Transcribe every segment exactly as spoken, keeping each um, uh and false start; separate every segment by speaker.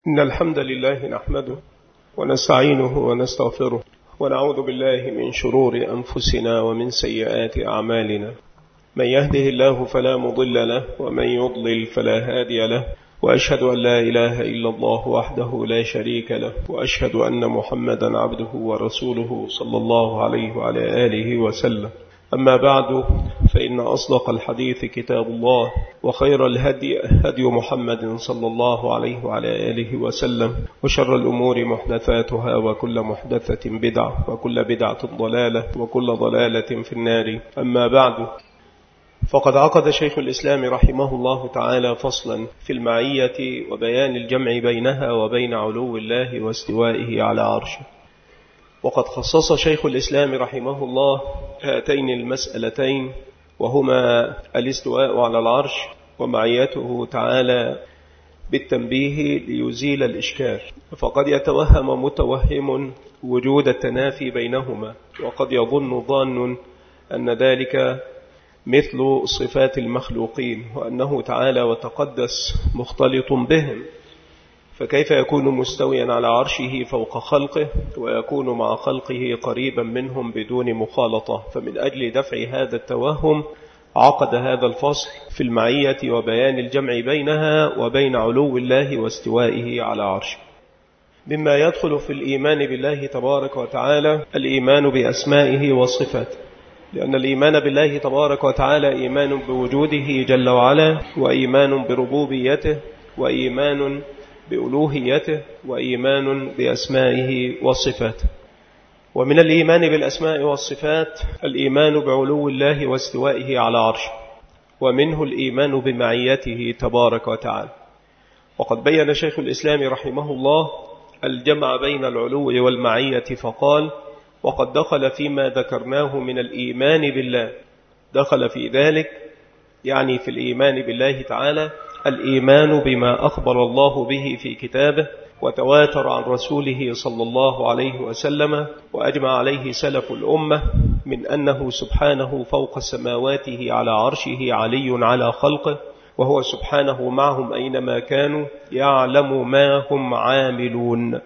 Speaker 1: إن الحمد لله نحمده ونستعينه ونستغفره ونعوذ بالله من شرور أنفسنا ومن سيئات أعمالنا. من يهده الله فلا مضل له ومن يضلل فلا هادي له، وأشهد أن لا إله إلا الله وحده لا شريك له، وأشهد أن محمدا عبده ورسوله صلى الله عليه وعلى آله وسلم. أما بعد، فإن أصدق الحديث كتاب الله، وخير الهدي هدي محمد صلى الله عليه وعلى آله وسلم، وشر الأمور محدثاتها، وكل محدثة بدعة، وكل بدعة ضلالة، وكل ضلالة في النار. أما بعد، فقد عقد شيخ الإسلام رحمه الله تعالى فصلا في المعية وبيان الجمع بينها وبين علو الله واستوائه على عرشه. وقد خصص شيخ الإسلام رحمه الله هاتين المسألتين، وهما الاستواء على العرش ومعيته تعالى بالتنبيه ليزيل الإشكال. فقد يتوهم متوهم وجود التنافي بينهما، وقد يظن ظان أن ذلك مثل صفات المخلوقين، وأنه تعالى وتقدس مختلط بهم، فكيف يكون مستويا على عرشه فوق خلقه ويكون مع خلقه قريبا منهم بدون مخالطة؟ فمن أجل دفع هذا التوهم عقد هذا الفصل في المعية وبيان الجمع بينها وبين علو الله واستوائه على عرشه. مما يدخل في الإيمان بالله تبارك وتعالى الإيمان بأسمائه وصفاته، لأن الإيمان بالله تبارك وتعالى إيمان بوجوده جل وعلا، وإيمان بربوبيته، وإيمان بألوهيته، وإيمان بأسمائه وصفاته. ومن الإيمان بالأسماء والصفات الإيمان بعلو الله واستوائه على عرشه، ومنه الإيمان بمعيته تبارك وتعالى. وقد بين شيخ الإسلام رحمه الله الجمع بين العلو والمعية فقال: وقد دخل فيما ذكرناه من الإيمان بالله، دخل في ذلك يعني في الإيمان بالله تعالى الإيمان بما أخبر الله به في كتابه وتواتر عن رسوله صلى الله عليه وسلم وأجمع عليه سلف الأمة من أنه سبحانه فوق سماواته على عرشه علي على خلقه، وهو سبحانه معهم أينما كانوا يعلم ما هم عاملون.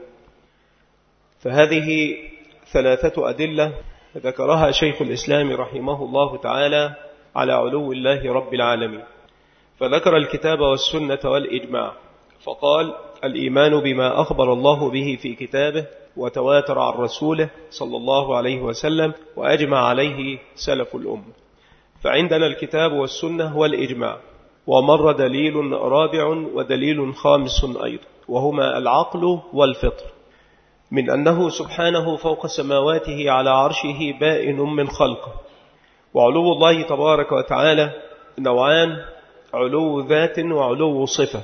Speaker 1: فهذه ثلاثة أدلة ذكرها شيخ الإسلام رحمه الله تعالى على علو الله رب العالمين، فذكر الكتاب والسنة والإجماع، فقال: الإيمان بما أخبر الله به في كتابه وتواتر عن رسوله صلى الله عليه وسلم وأجمع عليه سلف الأمة. فعندنا الكتاب والسنة والإجماع، ومر دليل رابع ودليل خامس أيضا، وهما العقل والفطر، من أنه سبحانه فوق سماواته على عرشه بائن من خلقه. وعلو الله تبارك وتعالى نوعان: علو ذات وعلو صفة.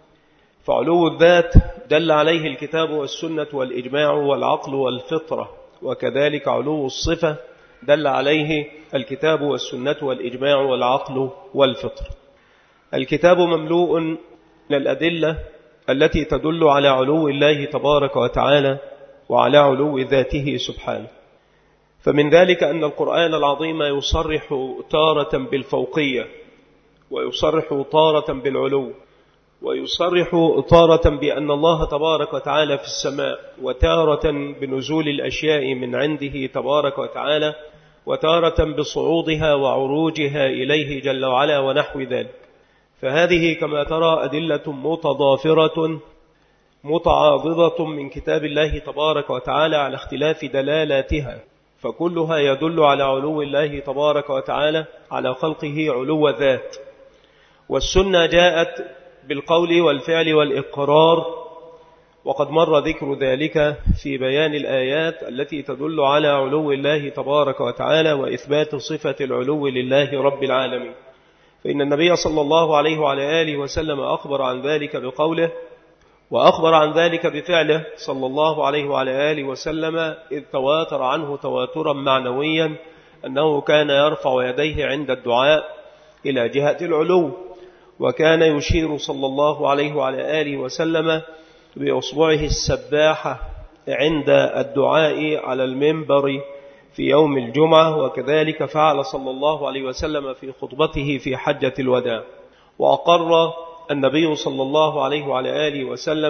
Speaker 1: فعلو الذات دل عليه الكتاب والسنة والإجماع والعقل والفطرة، وكذلك علو الصفة دل عليه الكتاب والسنة والإجماع والعقل والفطرة. الكتاب مملوء من الأدلة التي تدل على علو الله تبارك وتعالى وعلى علو ذاته سبحانه. فمن ذلك أن القرآن العظيم يصرح تارة بالفوقية، ويصرح تارة بالعلو، ويصرح تارة بأن الله تبارك وتعالى في السماء، وتارة بنزول الأشياء من عنده تبارك وتعالى، وتارة بصعودها وعروجها إليه جل وعلا ونحو ذلك. فهذه كما ترى أدلة متضافرة متعاضدة من كتاب الله تبارك وتعالى على اختلاف دلالاتها، فكلها يدل على علو الله تبارك وتعالى على خلقه علو ذات. والسنة جاءت بالقول والفعل والإقرار، وقد مر ذكر ذلك في بيان الآيات التي تدل على علو الله تبارك وتعالى وإثبات صفة العلو لله رب العالمين. فإن النبي صلى الله عليه وعلى آله وسلم أخبر عن ذلك بقوله، وأخبر عن ذلك بفعله صلى الله عليه وعلى آله وسلم، إذ تواتر عنه تواترا معنويا أنه كان يرفع يديه عند الدعاء إلى جهة العلو، وكان يشير صلى الله عليه وعلى آله وسلم بأصبعه السباحة عند الدعاء على المنبر في يوم الجمعة، وكذلك فعل صلى الله عليه وسلم في خطبته في حجة الوداع. وأقر النبي صلى الله عليه وعلى آله وسلم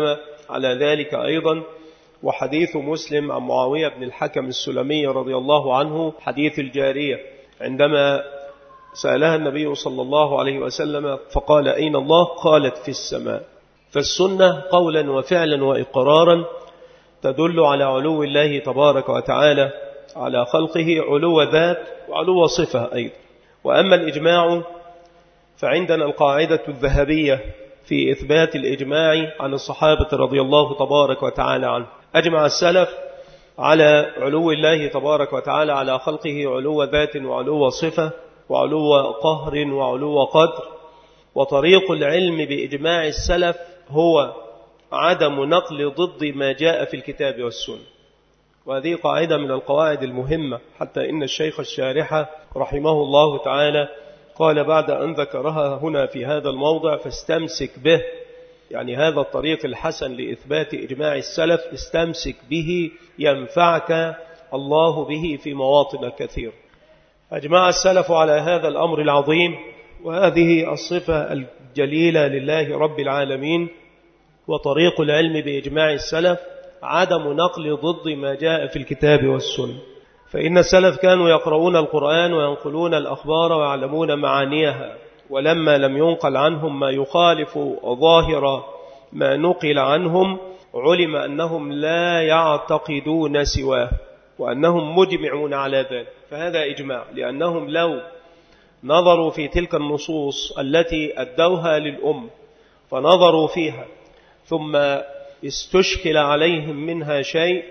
Speaker 1: على ذلك أيضا وحديث مسلم عن معاوية بن الحكم السلمي رضي الله عنه، حديث الجارية عندما سألها النبي صلى الله عليه وسلم فقال أين الله؟ قالت في السماء. فالسنة قولا وفعلا وإقرارا تدل على علو الله تبارك وتعالى على خلقه، علو ذات وعلو صفة أيضا. وأما الإجماع فعندنا القاعدة الذهبية في إثبات الإجماع عن الصحابة رضي الله تبارك وتعالى عنه. أجمع السلف على علو الله تبارك وتعالى على خلقه علو ذات وعلو صفة وعلو قهر وعلو قدر. وطريق العلم بإجماع السلف هو عدم نقل ضد ما جاء في الكتاب والسنة، وهذه قاعدة من القواعد المهمة، حتى إن الشيخ الشارحة رحمه الله تعالى قال بعد أن ذكرها هنا في هذا الموضع فاستمسك به، يعني هذا الطريق الحسن لإثبات إجماع السلف استمسك به ينفعك الله به في مواطن كثير. أجمع السلف على هذا الأمر العظيم وهذه الصفة الجليلة لله رب العالمين. وطريق العلم بإجماع السلف عدم نقل ضد ما جاء في الكتاب والسنة، فإن السلف كانوا يقرؤون القرآن وينقلون الأخبار ويعلمون معانيها، ولما لم ينقل عنهم ما يخالف ظاهر ما نقل عنهم علم أنهم لا يعتقدون سواه وأنهم مجمعون على ذلك. فهذا إجماع، لأنهم لو نظروا في تلك النصوص التي أدوها للأم فنظروا فيها ثم استشكل عليهم منها شيء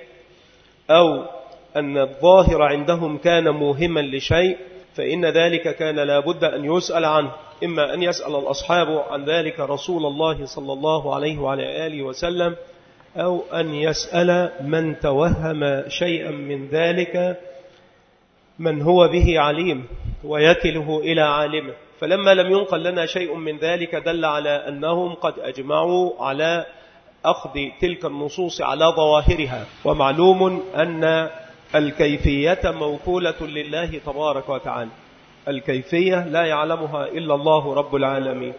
Speaker 1: أو أن الظاهر عندهم كان موهما لشيء فإن ذلك كان لا بد أن يسأل عنه، إما أن يسأل الأصحاب عن ذلك رسول الله صلى الله عليه وعلى آله وسلم، أو أن يسأل من توهم شيئا من ذلك من هو به عليم ويكله إلى عالمه. فلما لم ينقل لنا شيء من ذلك دل على أنهم قد أجمعوا على أخذ تلك النصوص على ظواهرها. ومعلوم أن الكيفية موكولة لله تبارك وتعالى، الكيفية لا يعلمها إلا الله رب العالمين.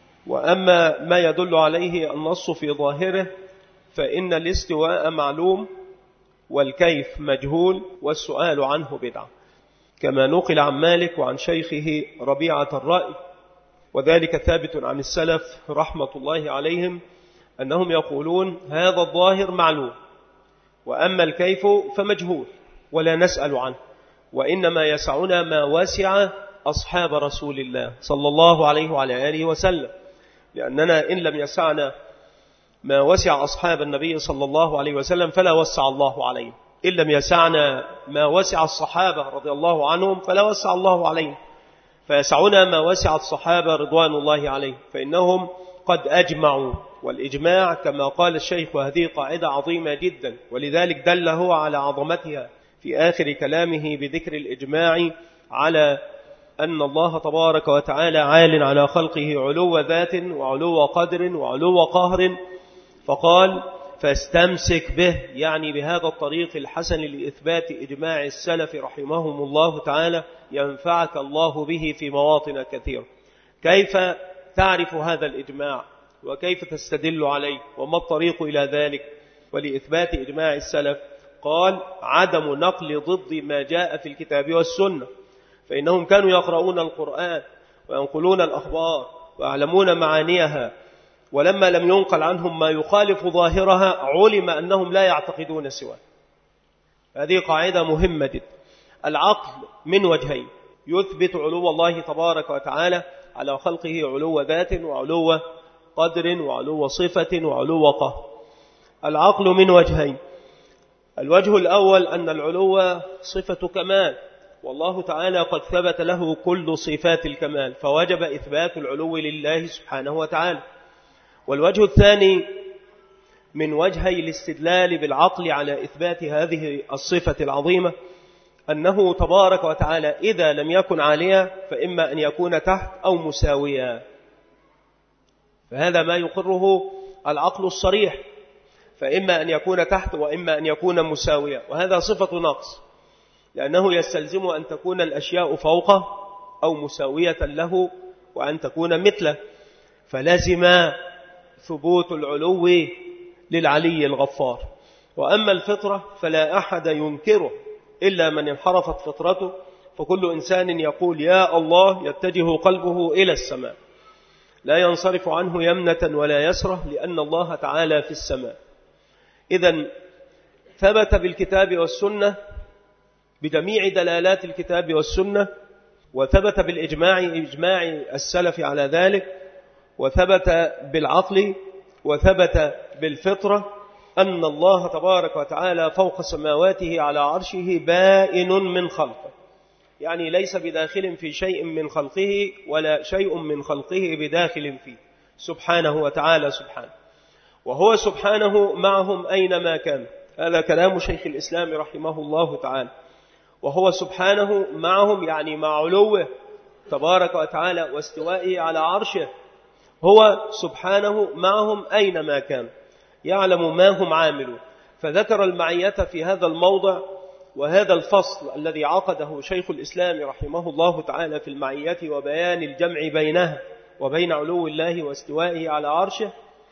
Speaker 1: وأما ما يدل عليه النص في ظاهره فإن الاستواء معلوم والكيف مجهول والسؤال عنه بدعة، كما نقل عن مالك وعن شيخه ربيعة الرأي، وذلك ثابت عن السلف رحمة الله عليهم أنهم يقولون هذا الظاهر معلوم وأما الكيف فمجهول ولا نسأل عنه، وإنما يسعنا ما وسع أصحاب رسول الله صلى الله عليه وعلى آله وسلم، لأننا إن لم يسعنا ما وسع أصحاب النبي صلى الله عليه وسلم فلا وسع الله عليهم، إن لم يسعنا ما وسع الصحابة رضي الله عنهم فلا وسع الله عليهم، فيسعنا ما وسع الصحابة رضوان الله عليهم، فإنهم قد أجمعوا. والإجماع كما قال الشيخ وهذه قاعدة عظيمة جدا، ولذلك دل هو على عظمتها في آخر كلامه بذكر الإجماع على أن الله تبارك وتعالى عال على خلقه علو ذات وعلو قدر وعلو قهر، فقال فاستمسك به، يعني بهذا الطريق الحسن لإثبات إجماع السلف رحمهم الله تعالى ينفعك الله به في مواطن كثيرة. كيف تعرف هذا الإجماع وكيف تستدل عليه وما الطريق إلى ذلك ولإثبات إجماع السلف؟ قال عدم نقل ضد ما جاء في الكتاب والسنة، فإنهم كانوا يقرؤون القرآن وينقلون الأخبار ويعلمون معانيها، ولما لم ينقل عنهم ما يخالف ظاهرها علم أنهم لا يعتقدون سواه. هذه قاعدة مهمة جدا. العقل من وجهين يثبت علو الله تبارك وتعالى على خلقه علو ذات وعلو قدر وعلو صفة وعلو قهر. العقل من وجهين، الوجه الأول أن العلو صفة كمال، والله تعالى قد ثبت له كل صفات الكمال فوجب إثبات العلو لله سبحانه وتعالى. والوجه الثاني من وجهي الاستدلال بالعقل على إثبات هذه الصفة العظيمة أنه تبارك وتعالى إذا لم يكن عاليا فإما أن يكون تحت أو مساويا، فهذا ما يقره العقل الصريح، فإما أن يكون تحت وإما أن يكون مساويا، وهذا صفة نقص، لأنه يستلزم أن تكون الأشياء فوقه أو مساوية له وأن تكون مثله، فلازم ثبوت العلو للعلي الغفار. وأما الفطرة فلا أحد ينكره إلا من انحرفت فطرته، فكل إنسان يقول يا الله يتجه قلبه إلى السماء، لا ينصرف عنه يمنة ولا يسرة، لأن الله تعالى في السماء. إذن ثبت بالكتاب والسنة بجميع دلالات الكتاب والسنة، وثبت بالإجماع إجماع السلف على ذلك، وثبت بالعقل، وثبت بالفطرة أن الله تبارك وتعالى فوق سماواته على عرشه بائن من خلقه، يعني ليس بداخل في شيء من خلقه ولا شيء من خلقه بداخل فيه سبحانه وتعالى سبحانه. وهو سبحانه معهم أينما كان، هذا كلام شيخ الإسلام رحمه الله تعالى. وهو سبحانه معهم يعني مع علوه تبارك وتعالى واستوائه على عرشه، هو سبحانه معهم أينما كان، يعلم ما هم عاملون. فذكر المعية في هذا الموضع، وهذا الفصل الذي عقده شيخ الإسلام رحمه الله تعالى في المعية وبيان الجمع بينها وبين علو الله واستوائه على عرشه،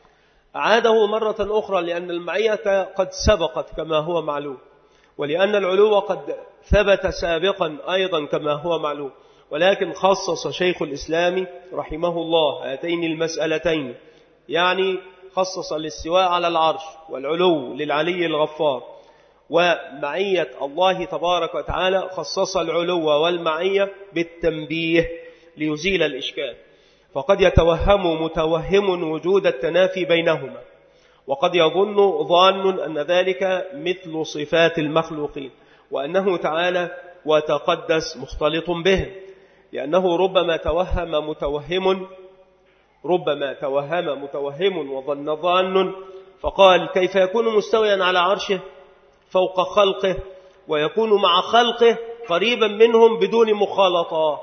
Speaker 1: عاده مرة أخرى لأن المعية قد سبقت كما هو معلوم، ولأن العلو قد ثبت سابقا أيضا كما هو معلوم، ولكن خصص شيخ الإسلام رحمه الله هاتين المسألتين، يعني خصص الاستواء على العرش والعلو للعلي الغفار، ومعية الله تبارك وتعالى خصص العلو والمعية بالتنبيه ليزيل الإشكال. فقد يتوهم متوهم وجود التنافي بينهما، وقد يظن ظان أن ذلك مثل صفات المخلوقين، وأنه تعالى وتقدس مختلط بهم، لأنه ربما توهم متوهم ربما توهم متوهم وظن ظان فقال كيف يكون مستويا على عرشه فوق خلقه ويكون مع خلقه قريبا منهم بدون مخالطة.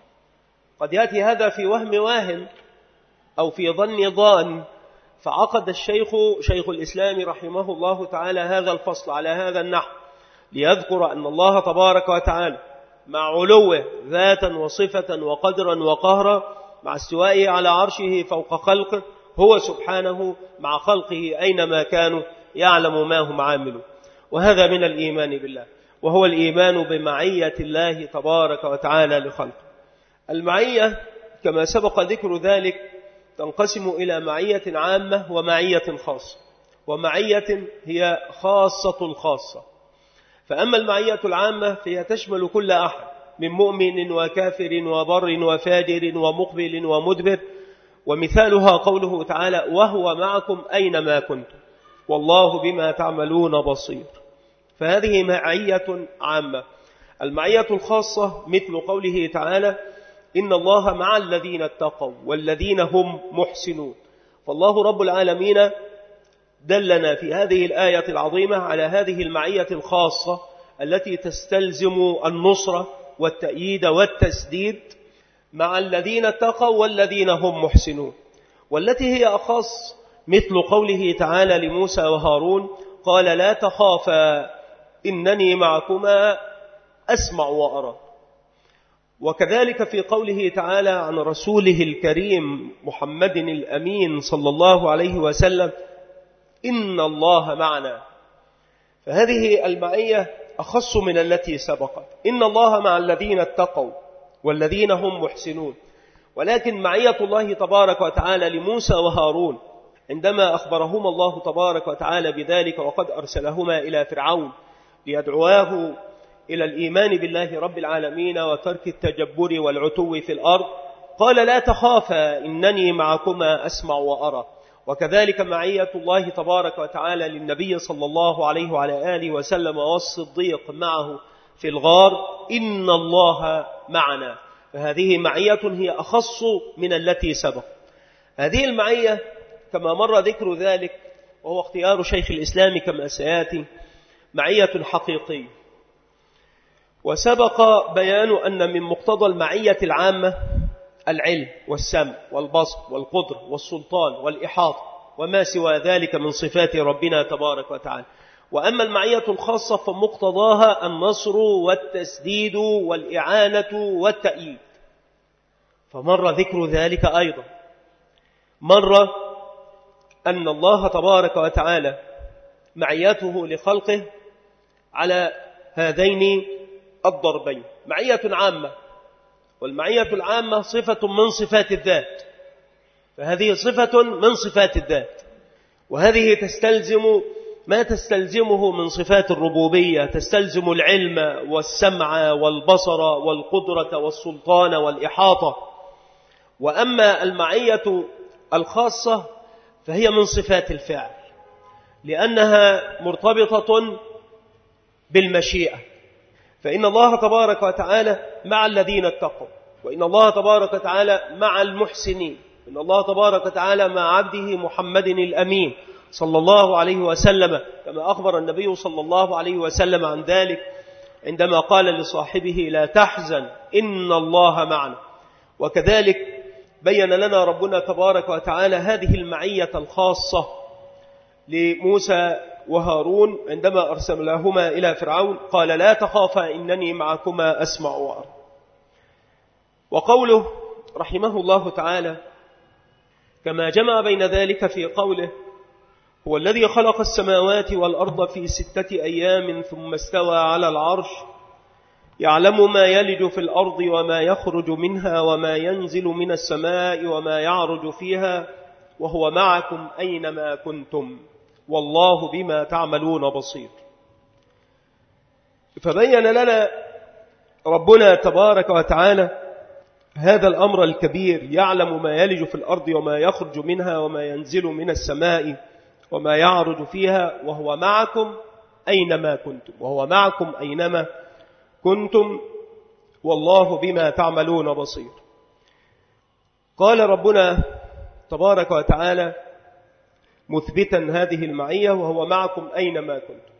Speaker 1: قد يأتي هذا في وهم واهم أو في ظن ظان. فعقد الشيخ شيخ الإسلام رحمه الله تعالى هذا الفصل على هذا النحو ليذكر أن الله تبارك وتعالى مع علوه ذاتا وصفة وقدرا وقهرا، مع استوائه على عرشه فوق خلقه، هو سبحانه مع خلقه أينما كانوا يعلم ما هم عاملون. وهذا من الإيمان بالله، وهو الإيمان بمعية الله تبارك وتعالى لخلقه. المعية كما سبق ذكر ذلك تنقسم إلى معية عامة ومعية خاصة، ومعية هي خاصة الخاصة. فأما المعية العامة فهي تشمل كل أحد من مؤمن وكافر وبر وفاجر ومقبل ومدبر، ومثالها قوله تعالى وهو معكم أينما كنتم والله بما تعملون بصير. فهذه معية عامة. المعية الخاصة مثل قوله تعالى إن الله مع الذين اتقوا والذين هم محسنون. فالله رب العالمين دلنا في هذه الآية العظيمة على هذه المعية الخاصة التي تستلزم النصرة والتأييد والتسديد مع الذين اتقوا والذين هم محسنون، والتي هي أخص مثل قوله تعالى لموسى وهارون قال لا تخافا إنني معكما أسمع وأرى. وكذلك في قوله تعالى عن رسوله الكريم محمد الأمين صلى الله عليه وسلم إن الله معنا. فهذه المعية أخص من التي سبقت. إن الله مع الذين اتقوا والذين هم محسنون. ولكن معية الله تبارك وتعالى لموسى وهارون عندما أخبرهما الله تبارك وتعالى بذلك وقد أرسلهما إلى فرعون ليدعواه إلى الإيمان بالله رب العالمين وترك التجبر والعتو في الأرض، قال لا تخافا إنني معكما أسمع وأرى. وكذلك معية الله تبارك وتعالى للنبي صلى الله عليه وعلى آله وسلم والصديق معه في الغار إن الله معنا. فهذه معية هي أخص من التي سبق. هذه المعية كما مر ذكر ذلك وهو اختيار شيخ الإسلام كما سيأتي معية حقيقية. وسبق بيان أن من مقتضى المعية العامة العلم والسمع والبصر والقدر والسلطان والإحاطة وما سوى ذلك من صفات ربنا تبارك وتعالى. وأما المعية الخاصة فمقتضاها النصر والتسديد والإعانة والتأييد. فمر ذكر ذلك أيضا. مر أن الله تبارك وتعالى معيته لخلقه على هذين الضربين: معية عامة، والمعية العامة صفة من صفات الذات، فهذه صفة من صفات الذات، وهذه تستلزم ما تستلزمه من صفات الربوبية، تستلزم العلم والسمع والبصر والقدرة والسلطان والإحاطة. وأما المعية الخاصة فهي من صفات الفعل، لأنها مرتبطة بالمشيئة، فإن الله تبارك وتعالى مع الذين اتقوا، وإن الله تبارك وتعالى مع المحسنين، إن الله تبارك وتعالى مع عبده محمد الأمين صلى الله عليه وسلم، كما أخبر النبي صلى الله عليه وسلم عن ذلك عندما قال لصاحبه: لا تحزن إن الله معنا. وكذلك بين لنا ربنا تبارك وتعالى هذه المعية الخاصة لموسى وهارون عندما أرسلهما إلى فرعون، قال: لا تخافا إنني معكما أسمع وأرى. وقوله رحمه الله تعالى كما جمع بين ذلك في قوله: هو الذي خلق السماوات والأرض في ستة أيام ثم استوى على العرش يعلم ما يلج في الأرض وما يخرج منها وما ينزل من السماء وما يعرج فيها وهو معكم أينما كنتم والله بما تعملون بصير. فبين لنا ربنا تبارك وتعالى هذا الأمر الكبير: يعلم ما يلج في الأرض وما يخرج منها وما ينزل من السماء وما يعرج فيها وهو معكم أينما كنتم وهو معكم أينما كنتم والله بما تعملون بصير. قال ربنا تبارك وتعالى مثبتا هذه المعية: وهو معكم أينما كنتم.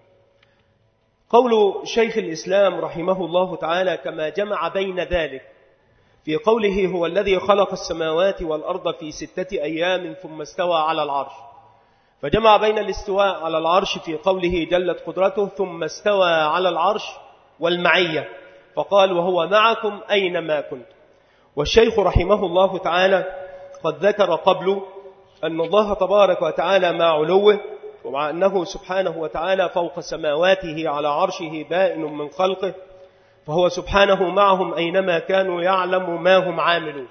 Speaker 1: قول شيخ الإسلام رحمه الله تعالى كما جمع بين ذلك في قوله: هو الذي خلق السماوات والأرض في ستة أيام ثم استوى على العرش، فجمع بين الاستواء على العرش في قوله جلت قدرته ثم استوى على العرش والمعية، فقال: وهو معكم أينما كنتم. والشيخ رحمه الله تعالى قد ذكر قبل أن الله تبارك وتعالى مع علوه، ومع أنه سبحانه وتعالى فوق سماواته على عرشه بائن من خلقه، فهو سبحانه معهم أينما كانوا يعلم ما هم عاملون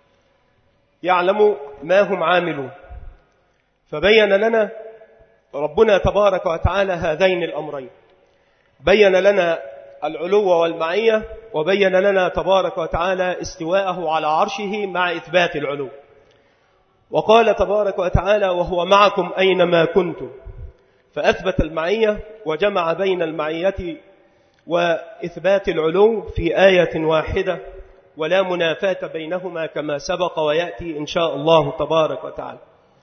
Speaker 1: يعلم ما هم عاملون. فبين لنا ربنا تبارك وتعالى هذين الأمرين: بين لنا العلو والمعية، وبين لنا تبارك وتعالى استواءه على عرشه مع إثبات العلو. وقال تبارك وتعالى: وهو معكم أينما كنتم، فأثبت المعية وجمع بين المعية وإثبات العلو في آية واحدة، ولا منافاة بينهما كما سبق ويأتي إن شاء الله تبارك وتعالى.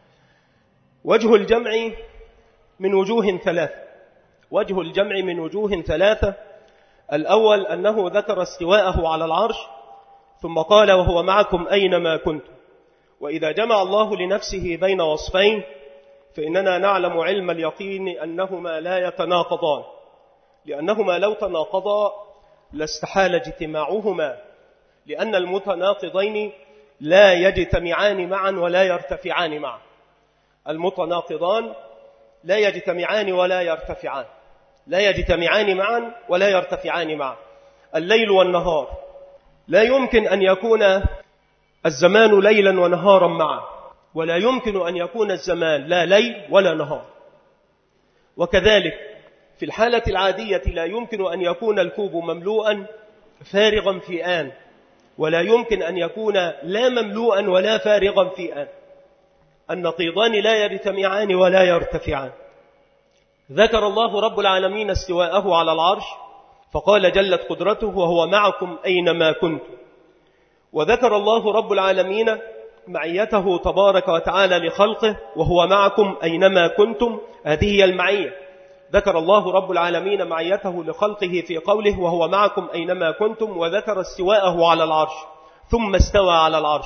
Speaker 1: وجه الجمع من وجوه ثلاثة وجه الجمع من وجوه ثلاثة الأول أنه ذكر استواءه على العرش ثم قال: وهو معكم أينما كنتم. وإذا جمع الله لنفسه بين وصفين فإننا نعلم علم اليقين أنهما لا يتناقضان، لأنهما لو تناقضا لاستحال اجتماعهما، لأن المتناقضين لا يجتمعان معا ولا يرتفعان معا. المتناقضان لا يجتمعان ولا يرتفعان لا يجتمعان معا ولا يرتفعان معا. الليل والنهار لا يمكن أن يكون الزمان ليلا ونهارا معا، ولا يمكن أن يكون الزمان لا ليل ولا نهار. وكذلك في الحالة العادية لا يمكن أن يكون الكوب مملوءا فارغا في آن، ولا يمكن أن يكون لا مملوءا ولا فارغا في آن. النقيضان لا يجتمعان ولا يرتفعان. ذكر الله رب العالمين استواءه على العرش فقال: جلت قدرته وهو معكم أينما كنتم. وذكر الله رب العالمين معيته تبارك وتعالى لخلقه وهو معكم أينما كنتم. هذه هي المعية. ذكر الله رب العالمين معيته لخلقه في قوله: وهو معكم أينما كنتم، وذكر استواءه على العرش ثم استوى على العرش.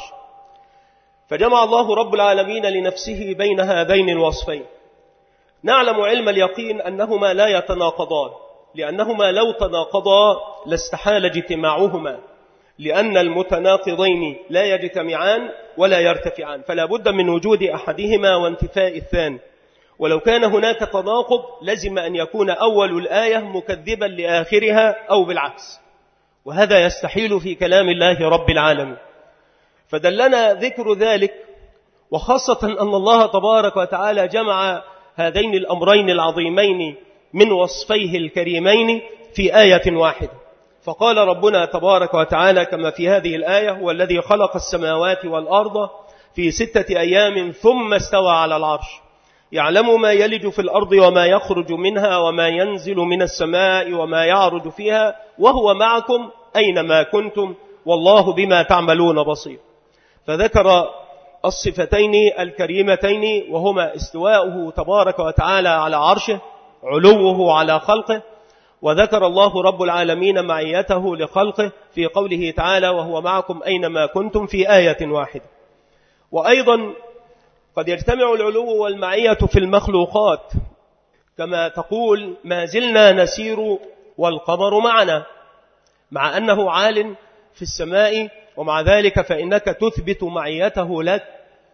Speaker 1: فجمع الله رب العالمين لنفسه بين هذين الوصفين. نعلم علم اليقين أنهما لا يتناقضان، لأنهما لو تناقضا لاستحال اجتماعهما، لأن المتناقضين لا يجتمعان ولا يرتفعان، فلا بد من وجود أحدهما وانتفاء الثاني. ولو كان هناك تناقض لازم أن يكون أول الآية مكذبا لآخرها أو بالعكس، وهذا يستحيل في كلام الله رب العالمين. فدلنا ذكر ذلك، وخاصة أن الله تبارك وتعالى جمع هذين الأمرين العظيمين من وصفيه الكريمين في آية واحدة. فقال ربنا تبارك وتعالى كما في هذه الآية: هو الذي خلق السماوات والأرض في ستة أيام ثم استوى على العرش يعلم ما يلج في الأرض وما يخرج منها وما ينزل من السماء وما يعرج فيها وهو معكم أينما كنتم والله بما تعملون بصير. فذكر الصفتين الكريمتين وهما استواؤه تبارك وتعالى على عرشه، علوه على خلقه، وذكر الله رب العالمين معيته لخلقه في قوله تعالى: وهو معكم أينما كنتم في آية واحدة. وأيضا قد يجتمع العلو والمعية في المخلوقات، كما تقول: ما زلنا نسير والقمر معنا، مع أنه عال في السماء، ومع ذلك فإنك تثبت معيته لك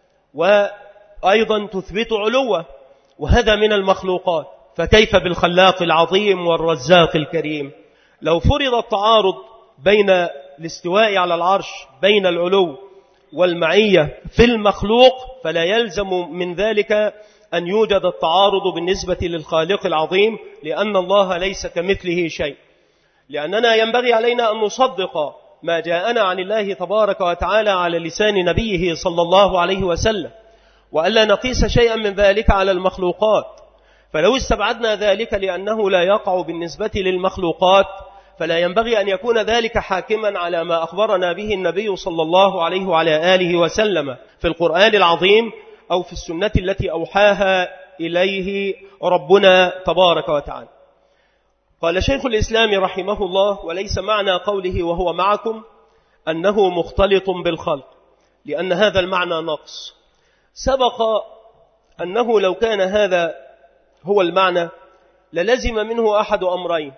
Speaker 1: وأيضا تثبت علوه، وهذا من المخلوقات. فكيف بالخلاق العظيم والرزاق الكريم؟ لو فرض التعارض بين الاستواء على العرش، بين العلو والمعية في المخلوق، فلا يلزم من ذلك أن يوجد التعارض بالنسبة للخالق العظيم، لأن الله ليس كمثله شيء. لأننا ينبغي علينا أن نصدق ما جاءنا عن الله تبارك وتعالى على لسان نبيه صلى الله عليه وسلم، وألا نقيس شيئا من ذلك على المخلوقات. فلو استبعدنا ذلك لأنه لا يقع بالنسبة للمخلوقات، فلا ينبغي أن يكون ذلك حاكما على ما أخبرنا به النبي صلى الله عليه وعلى آله وسلم في القرآن العظيم أو في السنة التي أوحاها إليه ربنا تبارك وتعالى. قال شيخ الإسلام رحمه الله: وليس معنى قوله وهو معكم أنه مختلط بالخلق، لأن هذا المعنى نقص. سبق أنه لو كان هذا هو المعنى للزم منه أحد أمرين: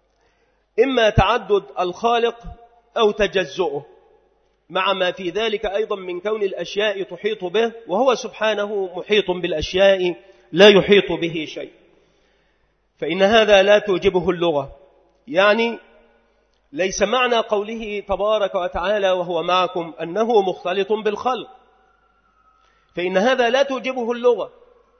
Speaker 1: إما تعدد الخالق أو تجزؤه، مع ما في ذلك أيضا من كون الأشياء تحيط به، وهو سبحانه محيط بالأشياء لا يحيط به شيء. فإن هذا لا توجبه اللغة، يعني ليس معنى قوله تبارك وتعالى وهو معكم أنه مختلط بالخلق، فإن هذا لا توجبه اللغة.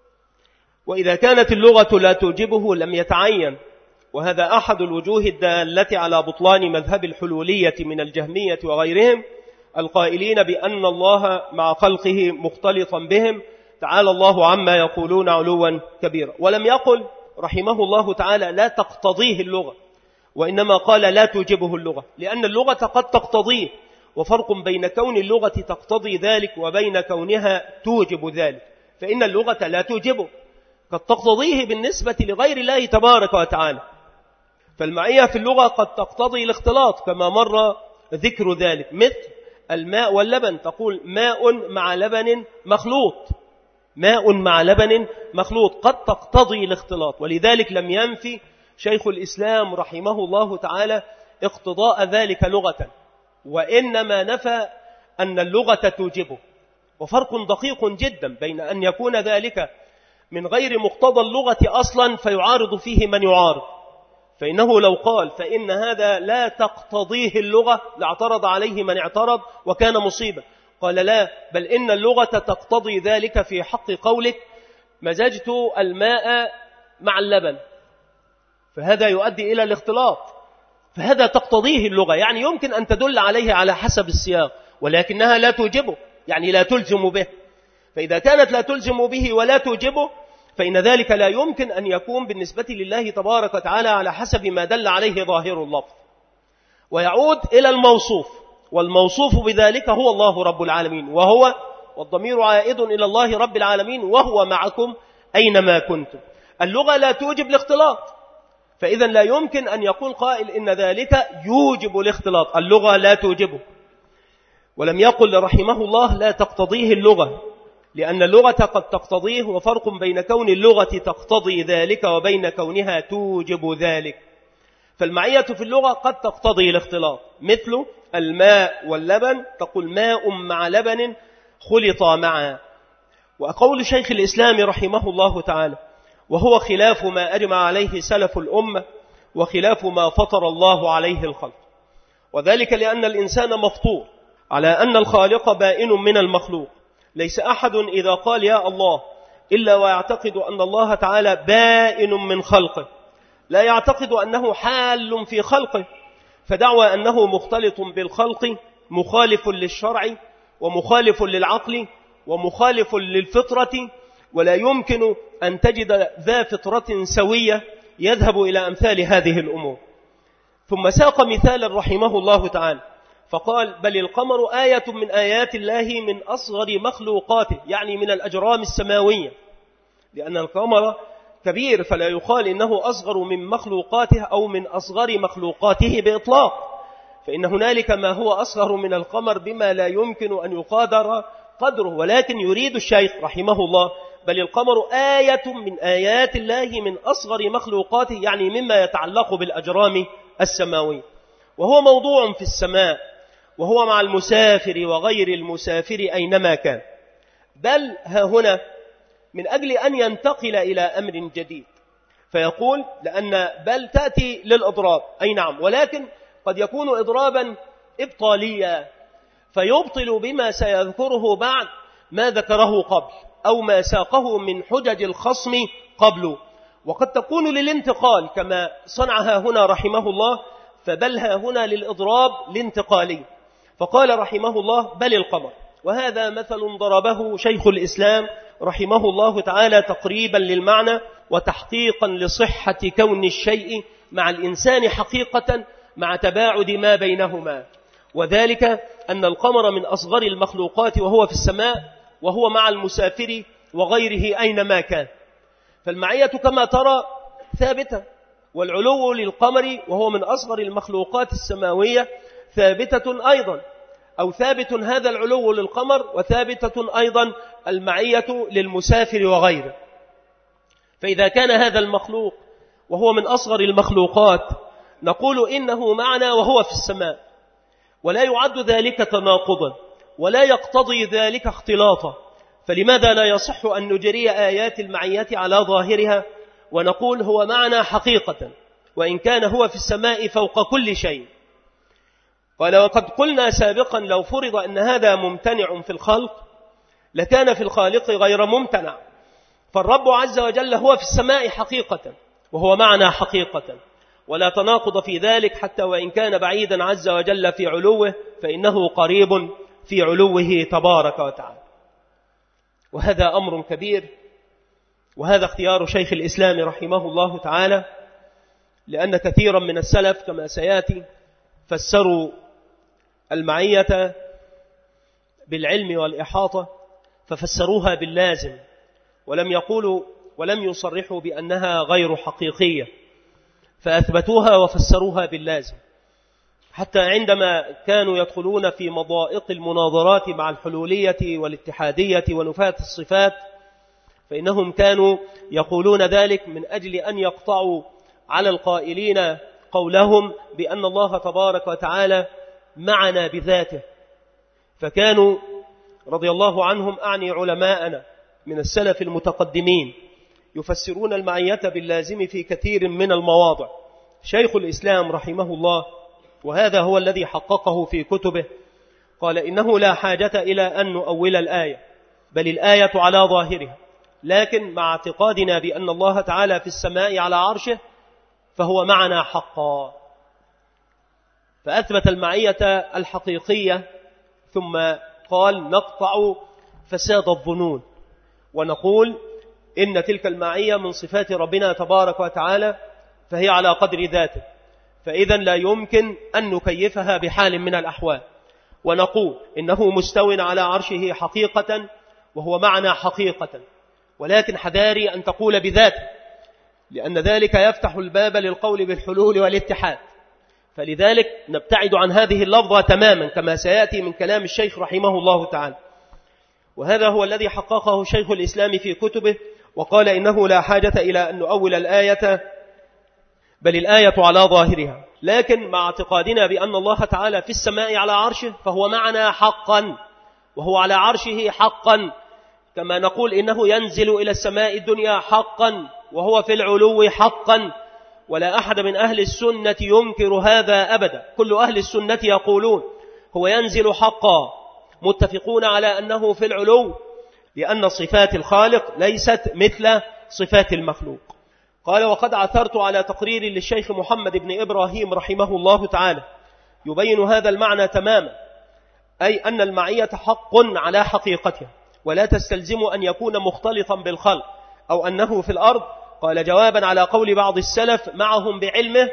Speaker 1: وإذا كانت اللغة لا توجبه لم يتعين، وهذا أحد الوجوه الدالة على بطلان مذهب الحلولية من الجهمية وغيرهم القائلين بأن الله مع خلقه مختلطا بهم، تعالى الله عما يقولون علوا كبيرا. ولم يقل رحمه الله تعالى لا تقتضيه اللغة، وإنما قال لا توجبه اللغة، لأن اللغة قد تقتضيه، وفرق بين كون اللغة تقتضي ذلك وبين كونها توجب ذلك. فإن اللغة لا توجبه، قد تقتضيه بالنسبة لغير الله تبارك وتعالى. فالمعية في اللغة قد تقتضي الاختلاط كما مر ذكر ذلك، مثل الماء واللبن، تقول ماء مع لبن مخلوط، ماء مع لبن مخلوط، قد تقتضي الاختلاط. ولذلك لم ينفي شيخ الإسلام رحمه الله تعالى اقتضاء ذلك لغة، وإنما نفى أن اللغة توجبه. وفرق دقيق جدا بين أن يكون ذلك من غير مقتضى اللغة أصلا فيعارض فيه من يعارض، فإنه لو قال فإن هذا لا تقتضيه اللغة لاعترض عليه من اعترض وكان مصيبا. قال لا، بل إن اللغة تقتضي ذلك في حق قولك مزجت الماء مع اللبن، فهذا يؤدي إلى الاختلاط، فهذا تقتضيه اللغة، يعني يمكن أن تدل عليه على حسب السياق، ولكنها لا توجبه، يعني لا تلزم به. فإذا كانت لا تلزم به ولا توجبه، فإن ذلك لا يمكن أن يكون بالنسبة لله تبارك وتعالى على حسب ما دل عليه ظاهر اللفظ. ويعود إلى الموصوف، والموصوف بذلك هو الله رب العالمين، وهو والضمير عائد إلى الله رب العالمين، وهو معكم أينما كنتم. اللغة لا توجب الاختلاط، فإذا لا يمكن أن يقول قائل إن ذلك يوجب الاختلاط، اللغة لا توجبه. ولم يقل رحمه الله لا تقتضيه اللغة، لأن اللغة قد تقتضيه، وفرق بين كون اللغة تقتضي ذلك وبين كونها توجب ذلك. فالمعية في اللغة قد تقتضي الاختلاط، مثل الماء واللبن تقول ماء مع لبن خلطا معا. وقول شيخ الإسلام رحمه الله تعالى وهو خلاف ما أجمع عليه سلف الأمة وخلاف ما فطر الله عليه الخلق، وذلك لأن الإنسان مفطور على أن الخالق بائن من المخلوق. ليس أحد إذا قال يا الله إلا ويعتقد أن الله تعالى بائن من خلقه، لا يعتقد أنه حال في خلقه، فدعوى أنه مختلط بالخلق مخالف للشرع ومخالف للعقل ومخالف للفطرة، ولا يمكن أن تجد ذا فطرة سوية يذهب إلى أمثال هذه الأمور. ثم ساق مثالا رحمه الله تعالى فقال بل القمر آية من آيات الله من أصغر مخلوقاته، يعني من الأجرام السماوية، لأن القمر كبير فلا يقال إنه أصغر من مخلوقاته أو من أصغر مخلوقاته بإطلاق، فإن هنالك ما هو أصغر من القمر بما لا يمكن أن يقادر قدره، ولكن يريد الشيخ رحمه الله بل القمر آية من آيات الله من أصغر مخلوقاته، يعني مما يتعلق بالأجرام السماوية، وهو موضوع في السماء، وهو مع المسافر وغير المسافر أينما كان. بل ها هنا من أجل أن ينتقل إلى أمر جديد فيقول لأن بل تأتي للإضراب، أي نعم، ولكن قد يكون إضرابا إبطاليا فيبطل بما سيذكره بعد ما ذكره قبل أو ما ساقه من حجج الخصم قبل، وقد تكون للانتقال كما صنعها هنا رحمه الله، فبلها هنا للإضراب الانتقالي. فقال رحمه الله بل القمر، وهذا مثل ضربه شيخ الإسلام رحمه الله تعالى تقريبا للمعنى وتحقيقا لصحة كون الشيء مع الإنسان حقيقة مع تباعد ما بينهما، وذلك أن القمر من أصغر المخلوقات وهو في السماء، وهو مع المسافر وغيره أينما كان، فالمعية كما ترى ثابتة، والعلو للقمر وهو من أصغر المخلوقات السماوية ثابتة أيضا، أو ثابت هذا العلو للقمر وثابتة أيضا المعية للمسافر وغيره. فإذا كان هذا المخلوق وهو من أصغر المخلوقات نقول إنه معنا وهو في السماء، ولا يعد ذلك تناقضا ولا يقتضي ذلك اختلاطا، فلماذا لا يصح أن نجري آيات المعية على ظاهرها ونقول هو معنا حقيقة وإن كان هو في السماء فوق كل شيء؟ قال وقد قلنا سابقا لو فرض أن هذا ممتنع في الخلق لكان في الخالق غير ممتنع، فالرب عز وجل هو في السماء حقيقة وهو معنا حقيقة، ولا تناقض في ذلك، حتى وإن كان بعيدا عز وجل في علوه فإنه قريب في علوه تبارك وتعالى. وهذا أمر كبير، وهذا اختيار شيخ الإسلام رحمه الله تعالى، لأن كثيرا من السلف كما سيأتي فسروا المعية بالعلم والإحاطة، ففسروها باللازم ولم يقولوا ولم يصرحوا بأنها غير حقيقية، فأثبتوها وفسروها باللازم، حتى عندما كانوا يدخلون في مضائق المناظرات مع الحلولية والاتحادية ونفاة الصفات فإنهم كانوا يقولون ذلك من أجل أن يقطعوا على القائلين قولهم بأن الله تبارك وتعالى معنا بذاته. فكانوا رضي الله عنهم أعني علماءنا من السلف المتقدمين يفسرون المعية باللازم في كثير من المواضع. شيخ الإسلام رحمه الله وهذا هو الذي حققه في كتبه قال إنه لا حاجة إلى أن نؤول الآية، بل الآية على ظاهرها، لكن مع اعتقادنا بأن الله تعالى في السماء على عرشه فهو معنا حقا. فأثبت المعية الحقيقية، ثم قال نقطع فساد الظنون ونقول إن تلك المعية من صفات ربنا تبارك وتعالى فهي على قدر ذاته، فإذا لا يمكن أن نكيفها بحال من الأحوال، ونقول إنه مستو على عرشه حقيقة وهو معنا حقيقة، ولكن حذاري أن تقول بذاته، لأن ذلك يفتح الباب للقول بالحلول والاتحاد، فلذلك نبتعد عن هذه اللفظة تماما كما سيأتي من كلام الشيخ رحمه الله تعالى. وهذا هو الذي حققه شيخ الإسلام في كتبه، وقال إنه لا حاجة إلى أن نؤول الآية بل الآية على ظاهرها. لكن مع اعتقادنا بأن الله تعالى في السماء على عرشه فهو معنا حقا، وهو على عرشه حقا، كما نقول إنه ينزل إلى السماء الدنيا حقا، وهو في العلو حقا، ولا أحد من أهل السنة ينكر هذا أبدا. كل أهل السنة يقولون هو ينزل حقا، متفقون على أنه في العلو، لأن صفات الخالق ليست مثل صفات المخلوق. قال: وقد عثرت على تقرير للشيخ محمد بن إبراهيم رحمه الله تعالى يبين هذا المعنى تماما، أي أن المعية حق على حقيقتها، ولا تستلزم أن يكون مختلطا بالخلق أو أنه في الأرض. قال جوابا على قول بعض السلف معهم بعلمه،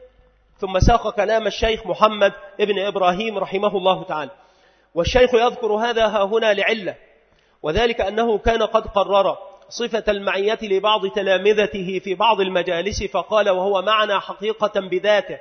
Speaker 1: ثم ساق كلام الشيخ محمد بن إبراهيم رحمه الله تعالى. والشيخ يذكر هذا ها هنا لعلة، وذلك أنه كان قد قرر صفة المعية لبعض تلامذته في بعض المجالس، فقال: وهو معنى حقيقة بذاته.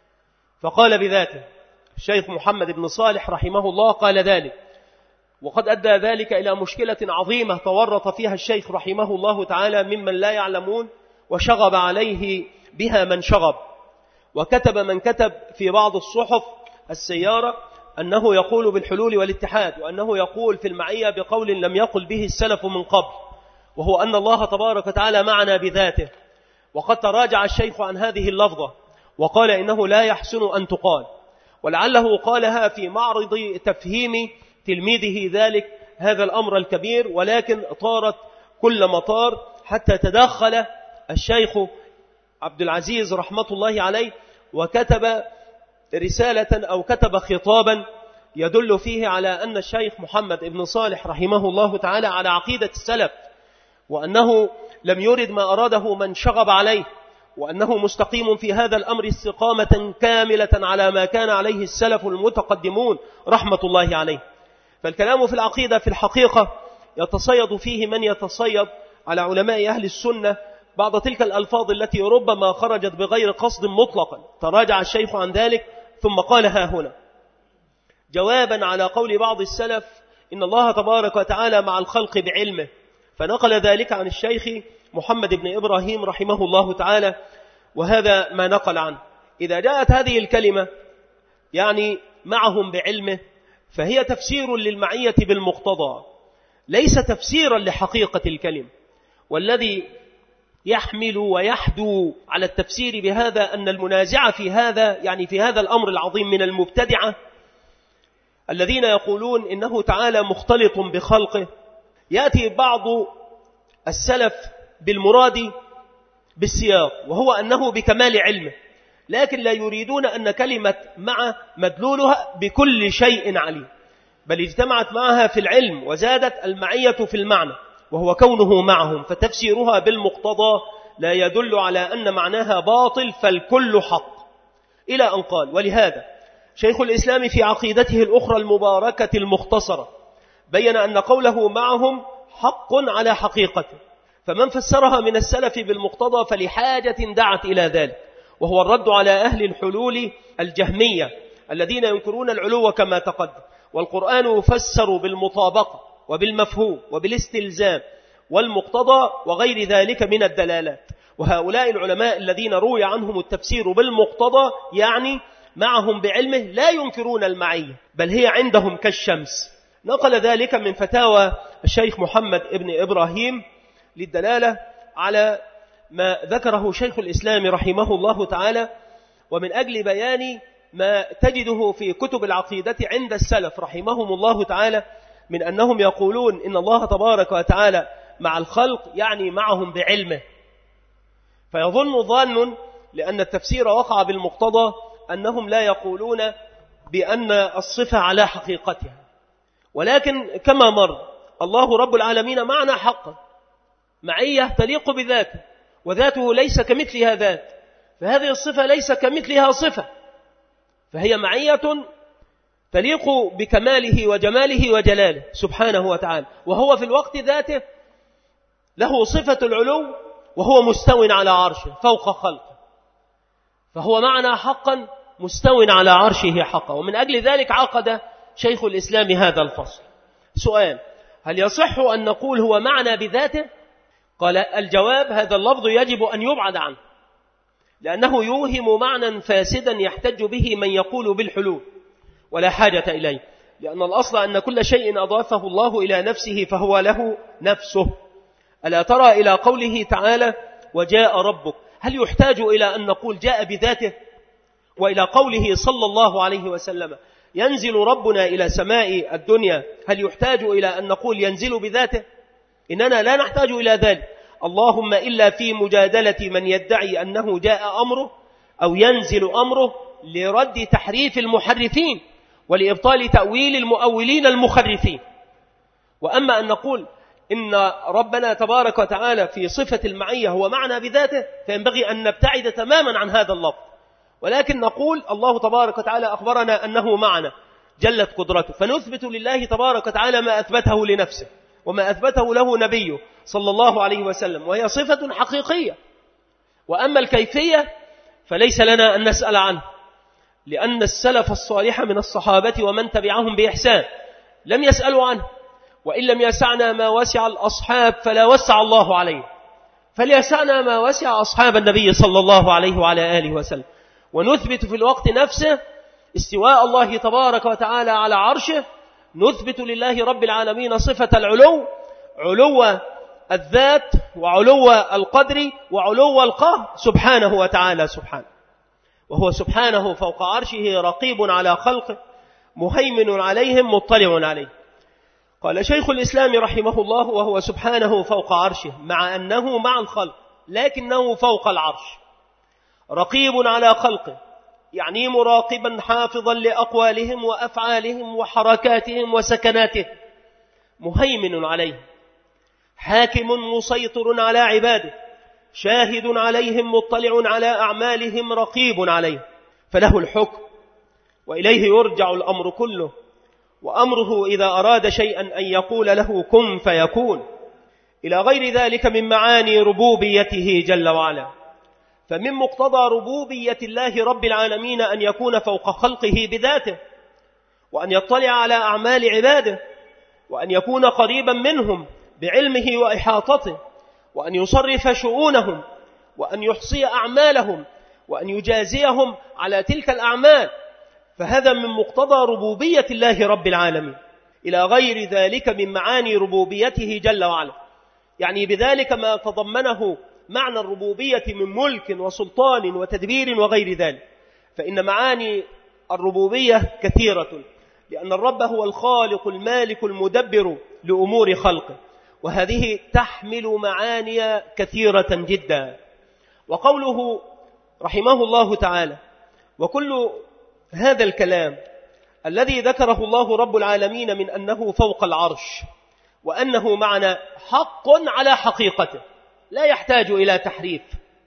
Speaker 1: فقال بذاته الشيخ محمد بن صالح رحمه الله قال ذلك، وقد أدى ذلك إلى مشكلة عظيمة تورط فيها الشيخ رحمه الله تعالى ممن لا يعلمون، وشغب عليه بها من شغب. وكتب من كتب في بعض الصحف السيارة أنه يقول بالحلول والاتحاد، وأنه يقول في المعية بقول لم يقل به السلف من قبل، وهو أن الله تبارك وتعالى معنا بذاته. وقد تراجع الشيخ عن هذه اللفظة وقال إنه لا يحسن أن تقال، ولعله قالها في معرض تفهيم تلميذه ذلك هذا الأمر الكبير، ولكن طارت كل مطار حتى تدخل الشيخ عبد العزيز رحمة الله عليه وكتب رسالة أو كتب خطابا يدل فيه على أن الشيخ محمد بن صالح رحمه الله تعالى على عقيدة السلف، وأنه لم يرد ما أراده من شغب عليه، وأنه مستقيم في هذا الأمر استقامة كاملة على ما كان عليه السلف المتقدمون رحمة الله عليه. فالكلام في العقيدة في الحقيقة يتصيد فيه من يتصيد على علماء أهل السنة بعض تلك الألفاظ التي ربما خرجت بغير قصد مطلقا. تراجع الشيخ عن ذلك ثم قال ها هنا جوابا على قول بعض السلف إن الله تبارك وتعالى مع الخلق بعلمه، فنقل ذلك عن الشيخ محمد بن إبراهيم رحمه الله تعالى، وهذا ما نقل عنه. إذا جاءت هذه الكلمة يعني معهم بعلمه، فهي تفسير للمعية بالمقتضى، ليس تفسيرا لحقيقة الكلمة. والذي يحمل ويحدو على التفسير بهذا أن المنازع في هذا يعني في هذا الأمر العظيم من المبتدعة الذين يقولون إنه تعالى مختلط بخلقه. يأتي بعض السلف بالمراد بالسياق، وهو أنه بكمال علمه، لكن لا يريدون أن كلمة مع مدلولها بكل شيء عليه، بل اجتمعت معها في العلم وزادت المعية في المعنى، وهو كونه معهم، فتفسيرها بالمقتضى لا يدل على أن معناها باطل، فالكل حق. إلى أن قال: ولهذا شيخ الإسلام في عقيدته الأخرى المباركة المختصرة بين أن قوله معهم حق على حقيقته، فمن فسرها من السلف بالمقتضى فلحاجة دعت إلى ذلك، وهو الرد على أهل الحلول الجهمية الذين ينكرون العلو كما تقدم. والقرآن يفسر بالمطابقة وبالمفهوم وبالاستلزام والمقتضى وغير ذلك من الدلالات. وهؤلاء العلماء الذين روي عنهم التفسير بالمقتضى يعني معهم بعلمه لا ينكرون المعية، بل هي عندهم كالشمس. نقل ذلك من فتاوى الشيخ محمد ابن إبراهيم للدلالة على ما ذكره شيخ الإسلام رحمه الله تعالى، ومن أجل بيان ما تجده في كتب العقيدة عند السلف رحمهم الله تعالى من أنهم يقولون إن الله تبارك وتعالى مع الخلق يعني معهم بعلمه. فيظن ظان لأن التفسير وقع بالمقتضى أنهم لا يقولون بأن الصفة على حقيقتها، ولكن كما مر الله رب العالمين معنا حقا، معية تليق بذاته، وذاته ليس كمثلها ذات، فهذه الصفة ليس كمثلها صفة، فهي معية تليق بكماله وجماله وجلاله سبحانه وتعالى، وهو في الوقت ذاته له صفة العلو، وهو مستو على عرشه فوق خلقه، فهو معنا حقا مستو على عرشه حقا. ومن أجل ذلك عقد شيخ الإسلام هذا الفصل. سؤال: هل يصح أن نقول هو معنا بذاته؟ قال: الجواب: هذا اللفظ يجب أن يبعد عنه،
Speaker 2: لأنه يوهم معنى فاسدا يحتج به من يقول بالحلول ولا حاجة إليه، لأن الأصل أن كل شيء أضافه الله إلى نفسه فهو له نفسه. ألا ترى إلى قوله تعالى وجاء ربك، هل يحتاج إلى أن نقول جاء بذاته؟ وإلى قوله صلى الله عليه وسلم ينزل ربنا إلى سماء الدنيا، هل يحتاج إلى أن نقول ينزل بذاته؟ إننا لا نحتاج إلى ذلك، اللهم إلا في مجادلة من يدعي أنه جاء أمره أو ينزل أمره لرد تحريف المحرفين ولإبطال تأويل المؤولين المخرفين. وأما أن نقول إن ربنا تبارك وتعالى في صفة المعية هو معنا بذاته، فينبغي أن نبتعد تماما عن هذا اللفظ، ولكن نقول الله تبارك وتعالى أخبرنا أنه معنا جلت قدرته، فنثبت لله تبارك وتعالى ما أثبته لنفسه وما أثبته له نبيه صلى الله عليه وسلم، وهي صفة حقيقية. وأما الكيفية فليس لنا أن نسأل عنه، لأن السلف الصالح من الصحابة ومن تبعهم بإحسان لم يسألوا عنه، وإن لم يسعنا ما وسع الأصحاب فلا وسع الله عليه، فليسعنا ما وسع أصحاب النبي صلى الله عليه وعلى آله وسلم. ونثبت في الوقت نفسه استواء الله تبارك وتعالى على عرشه، نثبت لله رب العالمين صفة العلو، علو الذات وعلو القدر وعلو القهر سبحانه وتعالى سبحانه، وهو سبحانه فوق عرشه رقيب على خلقه مهيمن عليهم مطلع عليه. قال شيخ الإسلام رحمه الله وهو سبحانه فوق عرشه مع أنه مع الخلق لكنه فوق العرش، رقيب على خلقه يعني مراقبا حافظا لأقوالهم وأفعالهم وحركاتهم وسكناتهم، مهيمن عليهم، حاكم مسيطر على عباده، شاهد عليهم مطلع على أعمالهم رقيب عليه، فله الحكم وإليه يرجع الأمر كله، وأمره إذا أراد شيئا أن يقول له كن فيكون، إلى غير ذلك من معاني ربوبيته جل وعلا. فمن مقتضى ربوبية الله رب العالمين أن يكون فوق خلقه بذاته، وأن يطلع على أعمال عباده، وأن يكون قريبا منهم بعلمه وإحاطته، وأن يصرف شؤونهم، وأن يحصي أعمالهم، وأن يجازيهم على تلك الأعمال، فهذا من مقتضى ربوبية الله رب العالمين. إلى غير ذلك من معاني ربوبيته جل وعلا، يعني بذلك ما تضمنه معنى الربوبية من ملك وسلطان وتدبير وغير ذلك. فإن معاني الربوبية كثيرة، لأن الرب هو الخالق المالك المدبر لأمور خلقه، وهذه تحمل معاني كثيرة جدا. وقوله رحمه الله تعالى وكل هذا الكلام الذي ذكره الله رب العالمين من أنه فوق العرش وأنه معنا حق على حقيقته لا يحتاج إلى تحريف،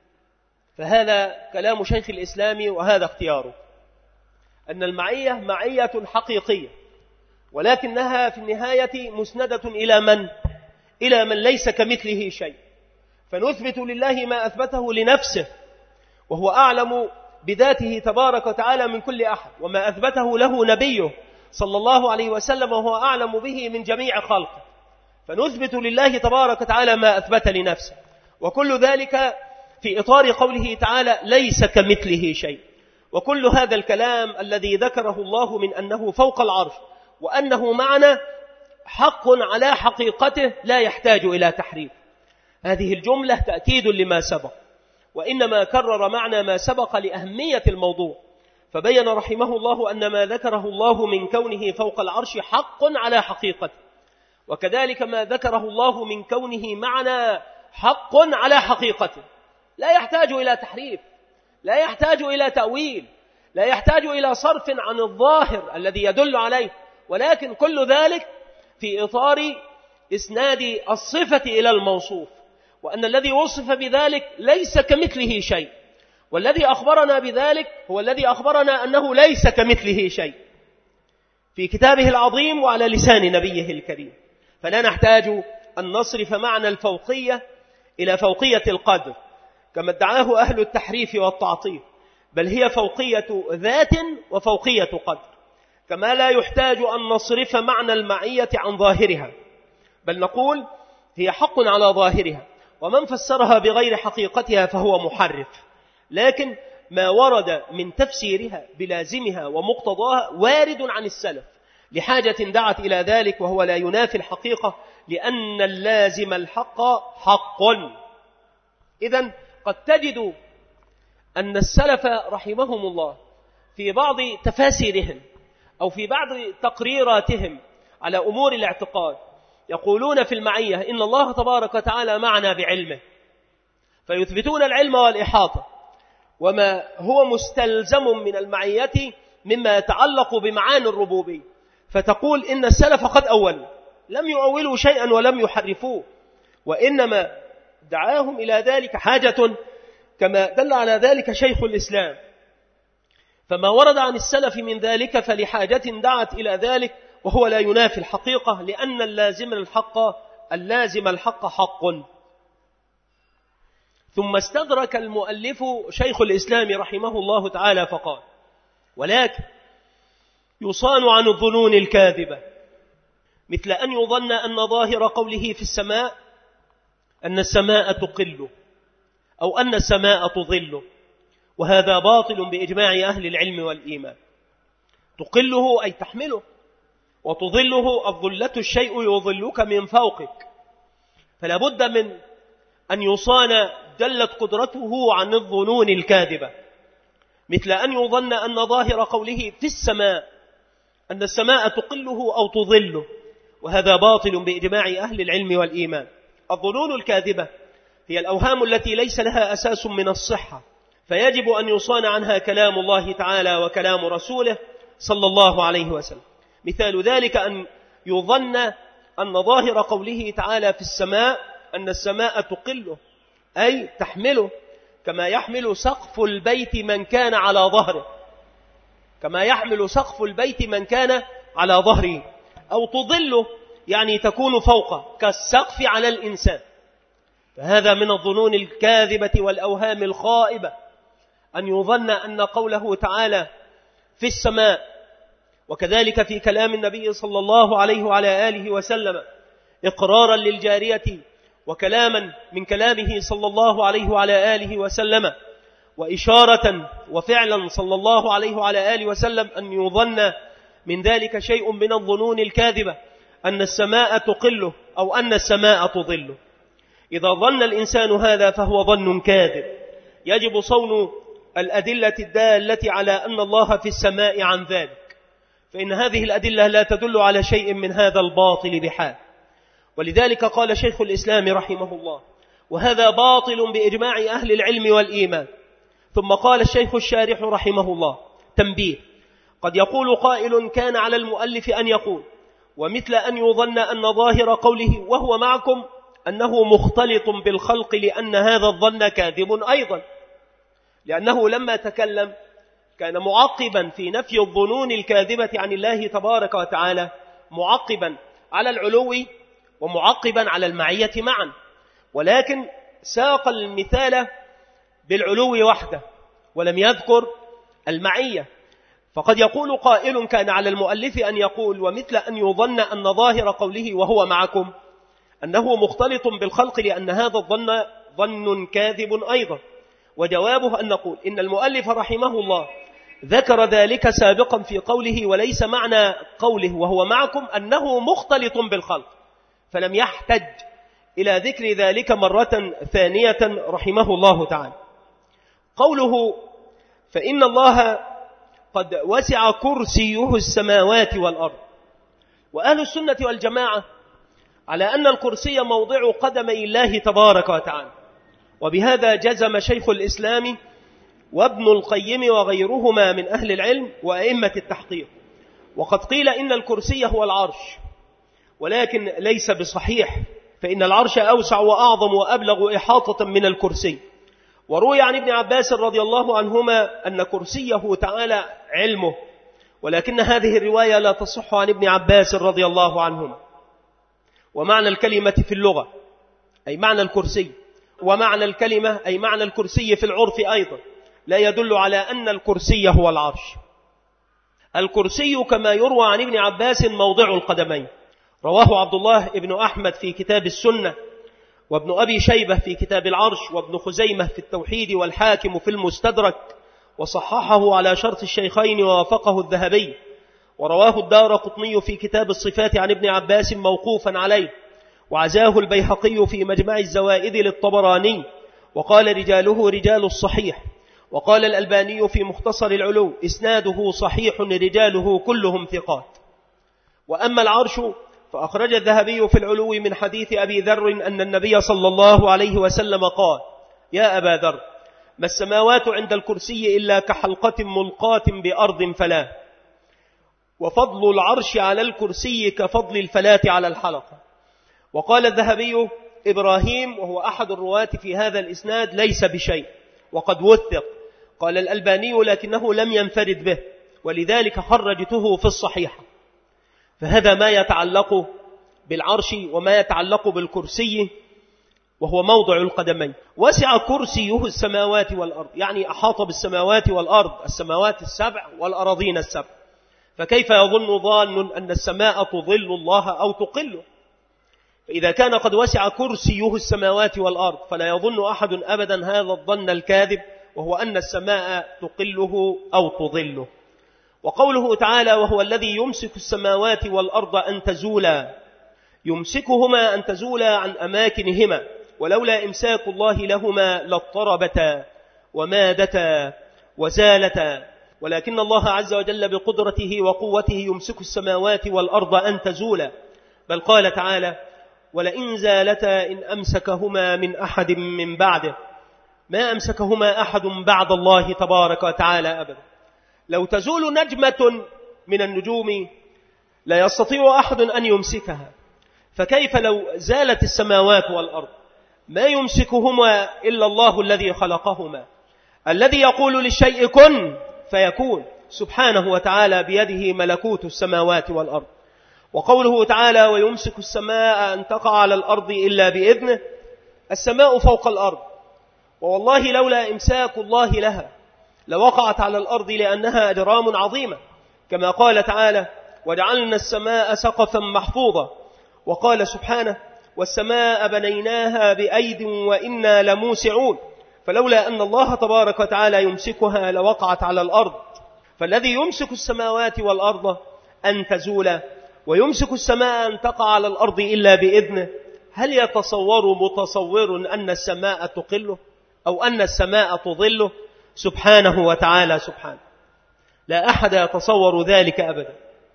Speaker 2: فهذا كلام شيخ الإسلام وهذا اختياره، أن المعية معية حقيقية، ولكنها في النهاية مسندة إلى من؟ إلى من ليس كمثله شيء، فنثبت لله ما أثبته لنفسه وهو أعلم بذاته تبارك وتعالى من كل أحد، وما أثبته له نبيه صلى الله عليه وسلم وهو أعلم به من جميع خلقه، فنثبت لله تبارك وتعالى ما أثبت لنفسه، وكل ذلك في إطار قوله تعالى ليس كمثله شيء. وكل هذا الكلام الذي ذكره الله من أنه فوق العرش وأنه معنا حق على حقيقته لا يحتاج إلى تحريف. هذه الجملة تأكيد لما سبق، وإنما كرر معنى ما سبق لأهمية الموضوع، فبين رحمه الله أن ما ذكره الله من كونه فوق العرش حق على حقيقته، وكذلك ما ذكره الله من كونه معنا حق على حقيقته لا يحتاج إلى تحريف، لا يحتاج إلى تأويل، لا يحتاج إلى صرف عن الظاهر الذي يدل عليه، ولكن كل ذلك في إطار إسناد الصفة إلى الموصوف، وأن الذي وصف بذلك ليس كمثله شيء، والذي أخبرنا بذلك هو الذي أخبرنا أنه ليس كمثله شيء في كتابه العظيم وعلى لسان نبيه الكريم. فلا نحتاج أن نصرف معنى الفوقية إلى فوقية القدر كما ادعاه أهل التحريف والتعطيل، بل هي فوقية ذات وفوقية قدر، كما لا يحتاج أن نصرف معنى المعية عن ظاهرها، بل نقول هي حق على ظاهرها، ومن فسرها بغير حقيقتها فهو محرف، لكن ما ورد من تفسيرها بلازمها ومقتضاها وارد عن السلف لحاجة دعت إلى ذلك، وهو لا ينافي الحقيقة، لأن اللازم الحق حق. إذن قد تجد أن السلف رحمهم الله في بعض تفاسيرهم أو في بعض تقريراتهم على أمور الاعتقاد يقولون في المعية إن الله تبارك وتعالى معنا بعلمه، فيثبتون العلم والإحاطة وما هو مستلزم من المعية مما يتعلق بمعاني الربوبية، فتقول إن السلف قد أولوا، لم يؤولوا شيئا ولم يحرفوه، وإنما دعاهم إلى ذلك حاجة كما دل على ذلك شيخ الإسلام. فما ورد عن السلف من ذلك فلحاجة دعت إلى ذلك، وهو لا ينافي الحقيقة، لأن اللازم الحق اللازم الحق حق. ثم استدرك المؤلف شيخ الإسلام رحمه الله تعالى فقال: ولكن يصان عن الظنون الكاذبة، مثل أن يظن أن ظاهر قوله في السماء أن السماء تقل أو أن السماء تظل، وهذا باطل بإجماع أهل العلم والإيمان. تقله أي تحمله، وتظله الظلة الشيء يظلك من فوقك، فلا بد من أن يصان جلت قدرته عن الظنون الكاذبة، مثل أن يظن أن ظاهر قوله في السماء أن السماء تقله أو تظله، وهذا باطل بإجماع أهل العلم والإيمان. الظنون الكاذبة هي الأوهام التي ليس لها أساس من الصحة، فيجب أن يصان عنها كلام الله تعالى وكلام رسوله صلى الله عليه وسلم. مثال ذلك أن يظن أن ظاهر قوله تعالى في السماء أن السماء تقله أي تحمله، كما يحمل سقف البيت من كان على ظهره، كما يحمل سقف البيت من كان على ظهره، أو تظله يعني تكون فوقه كالسقف على الإنسان. فهذا من الظنون الكاذبة والأوهام الخائبة أن يظن أن قوله تعالى في السماء، وكذلك في كلام النبي صلى الله عليه وعلى آله وسلم إقرارا للجارية وكلاما من كلامه صلى الله عليه وعلى آله وسلم وإشارة وفعلا صلى الله عليه وعلى آله وسلم، أن يظن من ذلك شيء من الظنون الكاذبة أن السماء تقله أو أن السماء تظله. إذا ظن الإنسان هذا فهو ظن كاذب، يجب صون الأدلة الدالة على أن الله في السماء عن ذلك، فإن هذه الأدلة لا تدل على شيء من هذا الباطل بحال. ولذلك قال شيخ الإسلام رحمه الله: وهذا باطل بإجماع أهل العلم والإيمان. ثم قال الشيخ الشارح رحمه الله: تنبيه، قد يقول قائل كان على المؤلف أن يقول ومثل أن يظن أن ظاهر قوله وهو معكم أنه مختلط بالخلق، لأن هذا الظن كاذب أيضا، لأنه لما تكلم كان معقبا في نفي الظنون الكاذبة عن الله تبارك وتعالى، معقبا على العلو ومعقبا على المعية معا، ولكن ساق المثال بالعلو وحده ولم يذكر المعية. فقد يقول قائل كان على المؤلف أن يقول ومثل أن يظن أن ظاهر قوله وهو معكم أنه مختلط بالخلق، لأن هذا الظن ظن كاذب أيضا. وجوابه أن نقول إن المؤلف رحمه الله ذكر ذلك سابقا في قوله وليس معنى قوله وهو معكم أنه مختلط بالخلق، فلم يحتج إلى ذكر ذلك مرة ثانية رحمه الله تعالى. قوله فإن الله قد وسع كرسيه السماوات والأرض، وأهل السنة والجماعة على أن الكرسي موضع قدمي الله تبارك وتعالى، وبهذا جزم شيخ الإسلام وابن القيم وغيرهما من أهل العلم وأئمة التحقيق. وقد قيل إن الكرسي هو العرش، ولكن ليس بصحيح، فإن العرش أوسع وأعظم وأبلغ إحاطة من الكرسي. وروي عن ابن عباس رضي الله عنهما أن كرسيه تعالى علمه، ولكن هذه الرواية لا تصح عن ابن عباس رضي الله عنهما. ومعنى الكلمة في اللغة أي معنى الكرسي، ومعنى الكلمة أي معنى الكرسي في العرف أيضا، لا يدل على أن الكرسي هو العرش. الكرسي كما يروى عن ابن عباس موضع القدمين، رواه عبد الله بن أحمد في كتاب السنة، وابن أبي شيبة في كتاب العرش، وابن خزيمة في التوحيد، والحاكم في المستدرك، وصححه على شرط الشيخين ووافقه الذهبي. ورواه الدارقطني في كتاب الصفات عن ابن عباس موقوفا عليه، وعزاه البيهقي في مجمع الزوائد للطبراني، وقال رجاله رجال الصحيح. وقال الألباني في مختصر العلو إسناده صحيح رجاله كلهم ثقات. وأما العرش فأخرج الذهبي في العلو من حديث أبي ذر أن النبي صلى الله عليه وسلم قال: يا أبا ذر، ما السماوات عند الكرسي إلا كحلقة ملقاة بأرض فلاة، وفضل العرش على الكرسي كفضل الفلاة على الحلقة. وقال الذهبي: إبراهيم، وهو أحد الرواة في هذا الإسناد، ليس بشيء وقد وثق. قال الألباني: لكنه لم ينفرد به، ولذلك خرجته في الصحيحة. فهذا ما يتعلق بالعرش وما يتعلق بالكرسي، وهو موضع القدمين. وسع كرسيه السماوات والأرض، يعني أحاط بالسماوات والأرض، السماوات السبع والأراضين السبع. فكيف يظن ظان أن السماء تظل الله أو تقله؟ فإذا كان قد وسع كرسيه السماوات والأرض فلا يظن أحد أبدا هذا الظن الكاذب، وهو أن السماء تقله أو تظله. وقوله تعالى: وهو الذي يمسك السماوات والأرض أن تزولا، يمسكهما أن تزولا عن أماكنهما، ولولا إمساك الله لهما لاضطربتا ومادتا وزالتا، ولكن الله عز وجل بقدرته وقوته يمسك السماوات والأرض أن تزولا. بل قال تعالى: ولئن زالتا إن أمسكهما من أحد من بعده، ما أمسكهما أحد بعد الله تبارك وتعالى أبدا. لو تزول نجمة من النجوم لا يستطيع أحد أن يمسكها، فكيف لو زالت السماوات والأرض؟ ما يمسكهما إلا الله الذي خلقهما، الذي يقول للشيء كن فيكون، سبحانه وتعالى بيده ملكوت السماوات والأرض. وقوله تعالى: ويمسك السماء أن تقع على الأرض إلا بإذنه، السماء فوق الأرض، ووالله لولا إمساك الله لها لوقعت على الأرض لأنها أجرام عظيمة، كما قال تعالى: وجعلنا السماء سقفا محفوظا. وقال سبحانه: والسماء بنيناها بأيد وإنا لموسعون. فلولا أن الله تبارك وتعالى يمسكها لوقعت على الأرض. فالذي يمسك السماوات والأرض أن تزولا ويمسك السماء أن تقع على الأرض إلا بإذنه، هل يتصور متصور أن السماء تقله أو أن السماء تظله؟ سبحانه وتعالى سبحانه، لا أحد يتصور ذلك أبدا.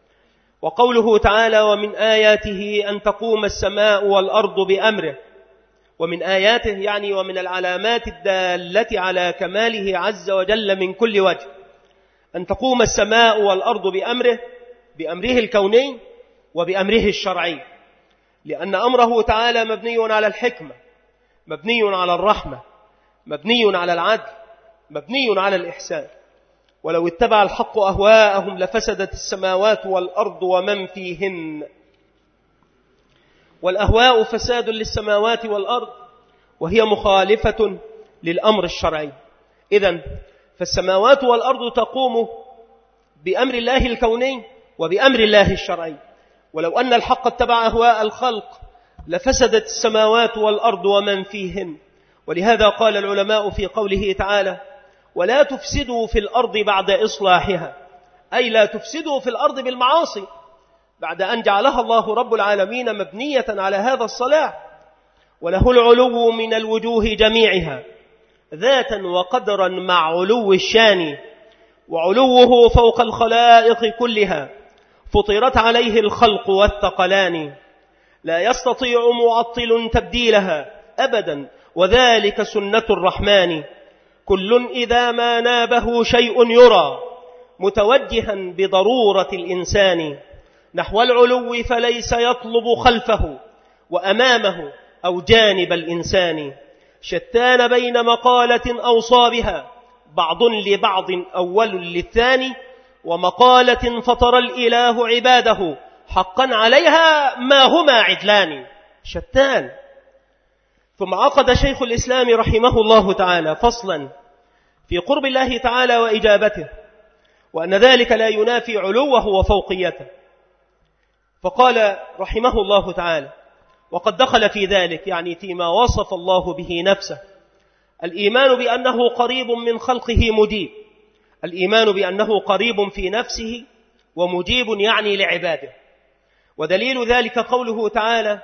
Speaker 2: وقوله تعالى: ومن آياته أن تقوم السماء والأرض بأمره. ومن آياته يعني ومن العلامات الدالة على كماله عز وجل من كل وجه أن تقوم السماء والأرض بأمره، بأمره الكوني وبأمره الشرعي، لأن أمره تعالى مبني على الحكمة، مبني على الرحمة، مبني على العدل، مبني على الإحسان. ولو اتبع الحق أهواءهم لفسدت السماوات والأرض ومن فيهن. والأهواء فساد للسماوات والأرض، وهي مخالفة للأمر الشرعي. إذن فالسماوات والأرض تقوم بأمر الله الكوني وبأمر الله الشرعي. ولو أن الحق اتبع أهواء الخلق لفسدت السماوات والأرض ومن فيهن. ولهذا قال العلماء في قوله تعالى: ولا تفسدوا في الأرض بعد إصلاحها، أي لا تفسدوا في الأرض بالمعاصي بعد أن جعلها الله رب العالمين مبنية على هذا الصلاح. وله العلو من الوجوه جميعها ذاتا وقدرا مع علو الشان، وعلوه فوق الخلائق كلها فطرت عليه الخلق والثقلان. لا يستطيع معطل تبديلها أبدا، وذلك سنة الرحمن. كل إذا ما نابه شيء يرى متوجها بضرورة الإنسان نحو العلو، فليس يطلب خلفه وأمامه أو جانب الإنسان. شتان بين مقالة أوصى بها بعض لبعض أول للثاني، ومقالة فطر الإله عباده حقا عليها ما هما عدلان. شتان. ثم عقد شيخ الإسلام رحمه الله تعالى فصلا في قرب الله تعالى وإجابته، وأن ذلك لا ينافي علوه وفوقيته. فقال رحمه الله تعالى: وقد دخل في ذلك يعني فيما وصف الله به نفسه الإيمان بأنه قريب من خلقه مجيب، الإيمان بأنه قريب في نفسه ومجيب يعني لعباده. ودليل ذلك قوله تعالى: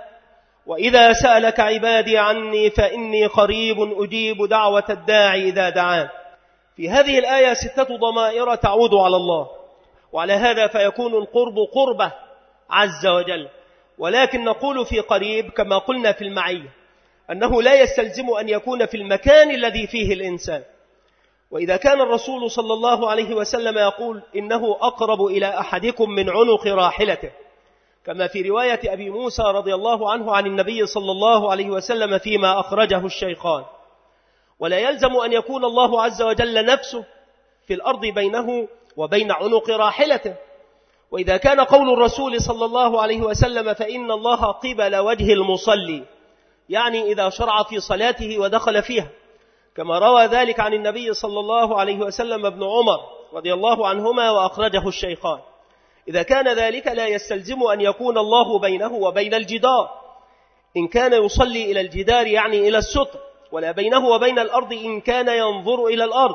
Speaker 2: وإذا سألك عبادي عني فإني قريب أجيب دعوة الداعي إذا دعان. في هذه الآية ستة ضمائر تعود على الله، وعلى هذا فيكون القرب قربه عز وجل. ولكن نقول في قريب كما قلنا في المعية أنه لا يستلزم أن يكون في المكان الذي فيه الإنسان. وإذا كان الرسول صلى الله عليه وسلم يقول إنه أقرب إلى أحدكم من عنق راحلته، كما في رواية أبي موسى رضي الله عنه عن النبي صلى الله عليه وسلم فيما أخرجه الشيخان، ولا يلزم أن يكون الله عز وجل نفسه في الأرض بينه وبين عنق راحلته. وإذا كان قول الرسول صلى الله عليه وسلم فإن الله قبل وجه المصلي، يعني إذا شرع في صلاته ودخل فيها، كما روى ذلك عن النبي صلى الله عليه وسلم ابن عمر رضي الله عنهما وأخرجه الشيخان. إذا كان ذلك لا يستلزم أن يكون الله بينه وبين الجدار، إن كان يصلي إلى الجدار يعني إلى الستر، ولا بينه وبين الأرض إن كان ينظر إلى الأرض.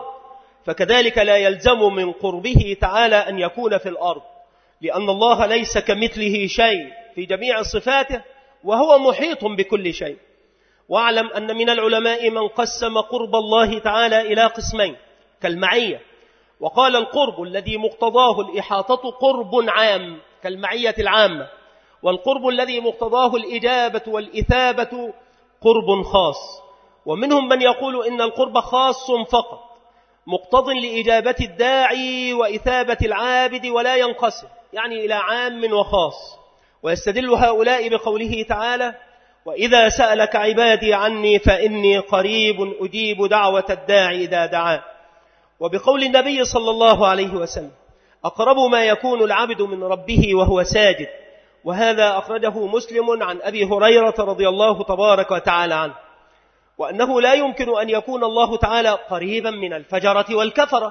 Speaker 2: فكذلك لا يلزم من قربه تعالى أن يكون في الأرض، لأن الله ليس كمثله شيء في جميع صفاته، وهو محيط بكل شيء. واعلم أن من العلماء من قسم قرب الله تعالى إلى قسمين كالمعية، وقال القرب الذي مقتضاه الإحاطة قرب عام كالمعية العامة، والقرب الذي مقتضاه الإجابة والإثابة قرب خاص. ومنهم من يقول إن القرب خاص فقط مقتض لإجابة الداعي وإثابة العابد ولا ينقسم يعني إلى عام وخاص. ويستدل هؤلاء بقوله تعالى: وإذا سألك عبادي عني فإني قريب أجيب دعوة الداعي إذا دعان، وبقول النبي صلى الله عليه وسلم: أقرب ما يكون العبد من ربه وهو ساجد. وهذا أخرجه مسلم عن أبي هريرة رضي الله تبارك وتعالى عنه، وأنه لا يمكن أن يكون الله تعالى قريبا من الفجرة والكفرة.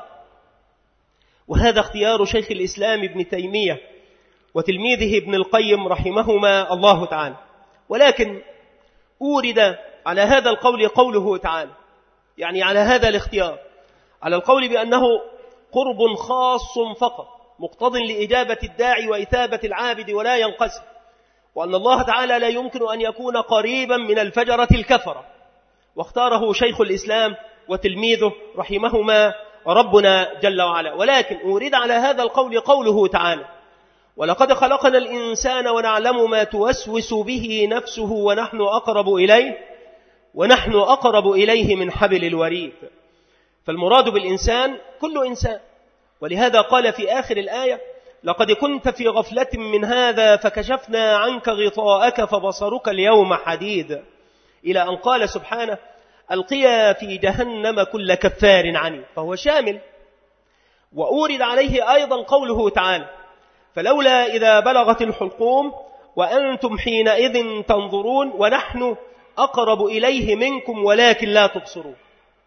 Speaker 2: وهذا اختيار شيخ الإسلام ابن تيمية وتلميذه ابن القيم رحمهما الله تعالى. ولكن أورد على هذا القول قوله تعالى، يعني على هذا الاختيار، على القول بأنه قرب خاص فقط مقتض لإجابة الداعي وإثابة العابد ولا ينقسم، وأن الله تعالى لا يمكن أن يكون قريبا من الفجرة الكفرة. واختاره شيخ الإسلام وتلميذه رحمهما ربنا جل وعلا. ولكن أورد على هذا القول قوله تعالى: ولقد خلقنا الإنسان ونعلم ما توسوس به نفسه ونحن أقرب إليه ونحن أقرب إليه من حبل الوريد. فالمراد بالإنسان كل إنسان، ولهذا قال في آخر الآية: لقد كنت في غفلة من هذا فكشفنا عنك غطاءك فبصرك اليوم حديد، إلى أن قال سبحانه: ألقيا في جهنم كل كفار عنيد، فهو شامل. وأورد عليه أيضا قوله تعالى: فلولا إذا بلغت الحلقوم وأنتم حينئذ تنظرون ونحن أقرب إليه منكم ولكن لا تبصرون.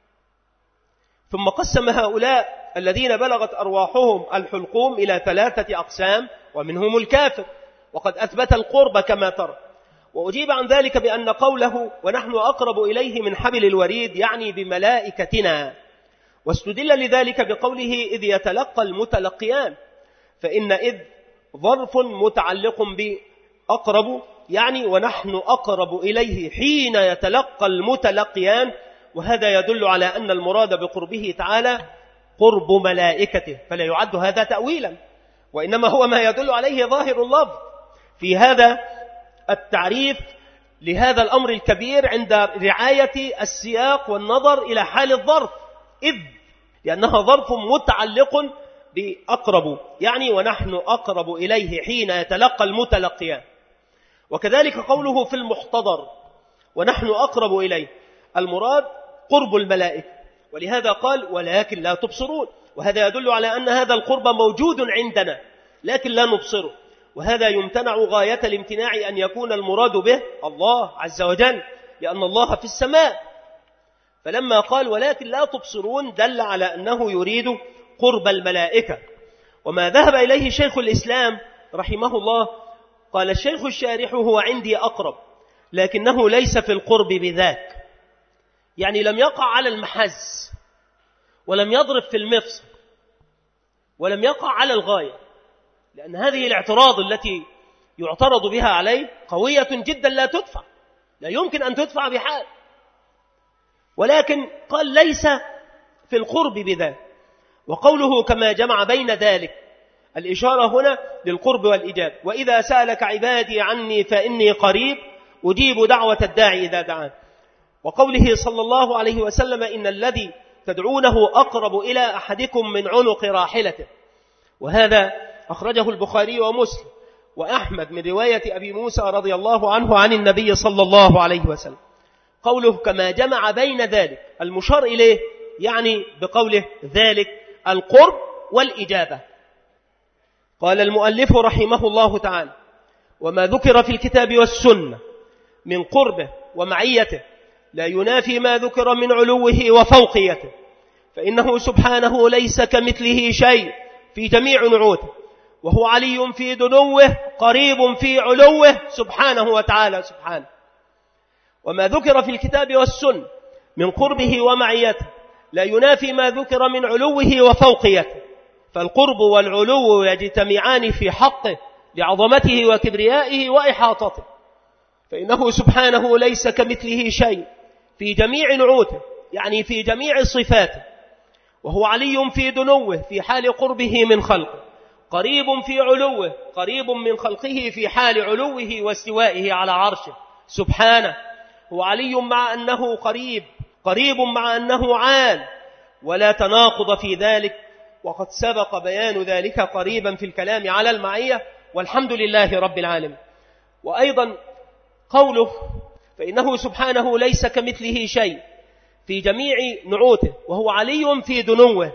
Speaker 2: ثم قسم هؤلاء الذين بلغت أرواحهم الحلقوم إلى ثلاثة أقسام، ومنهم الكافر، وقد أثبت القرب كما ترى. وأجيب عن ذلك بأن قوله ونحن أقرب إليه من حبل الوريد يعني بملائكتنا، واستدل لذلك بقوله إذ يتلقى المتلقيان، فإن إذ ظرف متعلق بأقرب يعني ونحن أقرب إليه حين يتلقى المتلقيان. وهذا يدل على أن المراد بقربه تعالى قرب ملائكته، فلا يعد هذا تأويلا، وإنما هو ما يدل عليه ظاهر اللفظ في هذا التعريف لهذا الأمر الكبير عند رعاية السياق والنظر إلى حال الظرف، إذ لأنها ظرف متعلق بأقرب يعني ونحن أقرب إليه حين يتلقى المتلقيان. وكذلك قوله في المحتضر ونحن أقرب إليه، المراد قرب الملائكة، ولهذا قال ولكن لا تبصرون، وهذا يدل على أن هذا القرب موجود عندنا لكن لا نبصره. وهذا يمتنع غاية الامتناع أن يكون المراد به الله عز وجل، لأن الله في السماء. فلما قال ولكن لا تبصرون دل على أنه يريد قرب الملائكة. وما ذهب إليه شيخ الإسلام رحمه الله، قال الشيخ الشارح هو عندي أقرب، لكنه ليس في القرب بذاك، يعني لم يقع على المحز ولم يضرب في المفصل ولم يقع على الغاية، لأن هذه الاعتراض التي يعترض بها عليه قوية جدا لا تدفع، لا يمكن أن تدفع بحال. ولكن قال ليس في القرب بذاك. وقوله كما جمع بين ذلك، الإشارة هنا للقرب والإجابة. وإذا سألك عبادي عني فإني قريب أجيب دعوة الداعي إذا دعان. وقوله صلى الله عليه وسلم إن الذي تدعونه أقرب إلى أحدكم من عنق راحلته. وهذا أخرجه البخاري ومسلم وأحمد من رواية أبي موسى رضي الله عنه عن النبي صلى الله عليه وسلم. قوله كما جمع بين ذلك، المشار إليه يعني بقوله ذلك القرب والإجابة. قال المؤلف رحمه الله تعالى: وما ذكر في الكتاب والسنة من قربه ومعيته لا ينافي ما ذكر من علوه وفوقيته، فإنه سبحانه ليس كمثله شيء في جميع نعوته، وهو علي في دنوه قريب في علوه سبحانه وتعالى سبحانه. وما ذكر في الكتاب والسنة من قربه ومعيته لا ينافي ما ذكر من علوه وفوقيته، فالقرب والعلو يجتمعان في حقه لعظمته وكبريائه وإحاطته، فإنه سبحانه ليس كمثله شيء في جميع نعوته، يعني في جميع صفاته، وهو علي في دنوه في حال قربه من خلقه، قريب في علوه قريب من خلقه في حال علوه واستوائه على عرشه سبحانه. هو علي مع أنه قريب، قريب مع أنه عال، ولا تناقض في ذلك، وقد سبق بيان ذلك قريبا في الكلام على المعية، والحمد لله رب العالمين. وأيضا قوله فإنه سبحانه ليس كمثله شيء في جميع نعوته وهو علي في دنوه،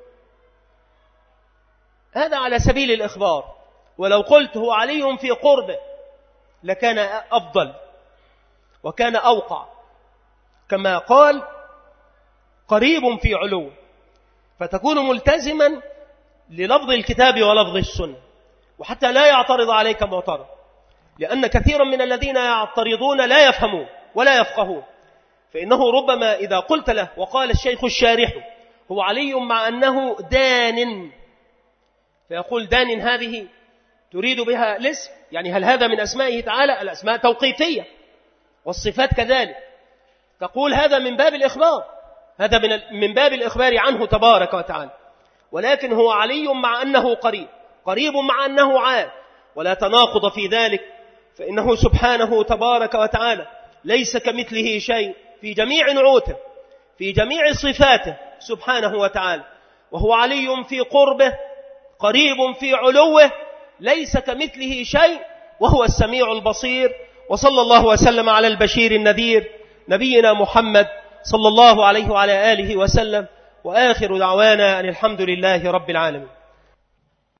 Speaker 2: هذا على سبيل الإخبار. ولو قلت هو علي في قربه لكان أفضل وكان أوقع، كما قال قريب في علو، فتكون ملتزما للفظ الكتاب ولفظ السنة، وحتى لا يعترض عليك معترض، لأن كثيرا من الذين يعترضون لا يفهمون ولا يفقهون. فإنه ربما إذا قلت له وقال الشيخ الشارح هو علي مع أنه دان، فيقول دان هذه تريد بها الاسم، يعني هل هذا من أسمائه تعالى؟ الأسماء توقيفية والصفات كذلك، تقول هذا من باب الإخبار، هذا من باب الإخبار عنه تبارك وتعالى. ولكن هو علي مع أنه قريب، قريب مع أنه عال، ولا تناقض في ذلك، فإنه سبحانه تبارك وتعالى ليس كمثله شيء في جميع نعوته في جميع صفاته سبحانه وتعالى، وهو علي في قربه قريب في علوه ليس كمثله شيء وهو السميع البصير. وصلى الله وسلم على البشير النذير نبينا محمد صلى الله عليه وعلى آله وسلم، وآخر دعوانا أن الحمد لله رب العالمين.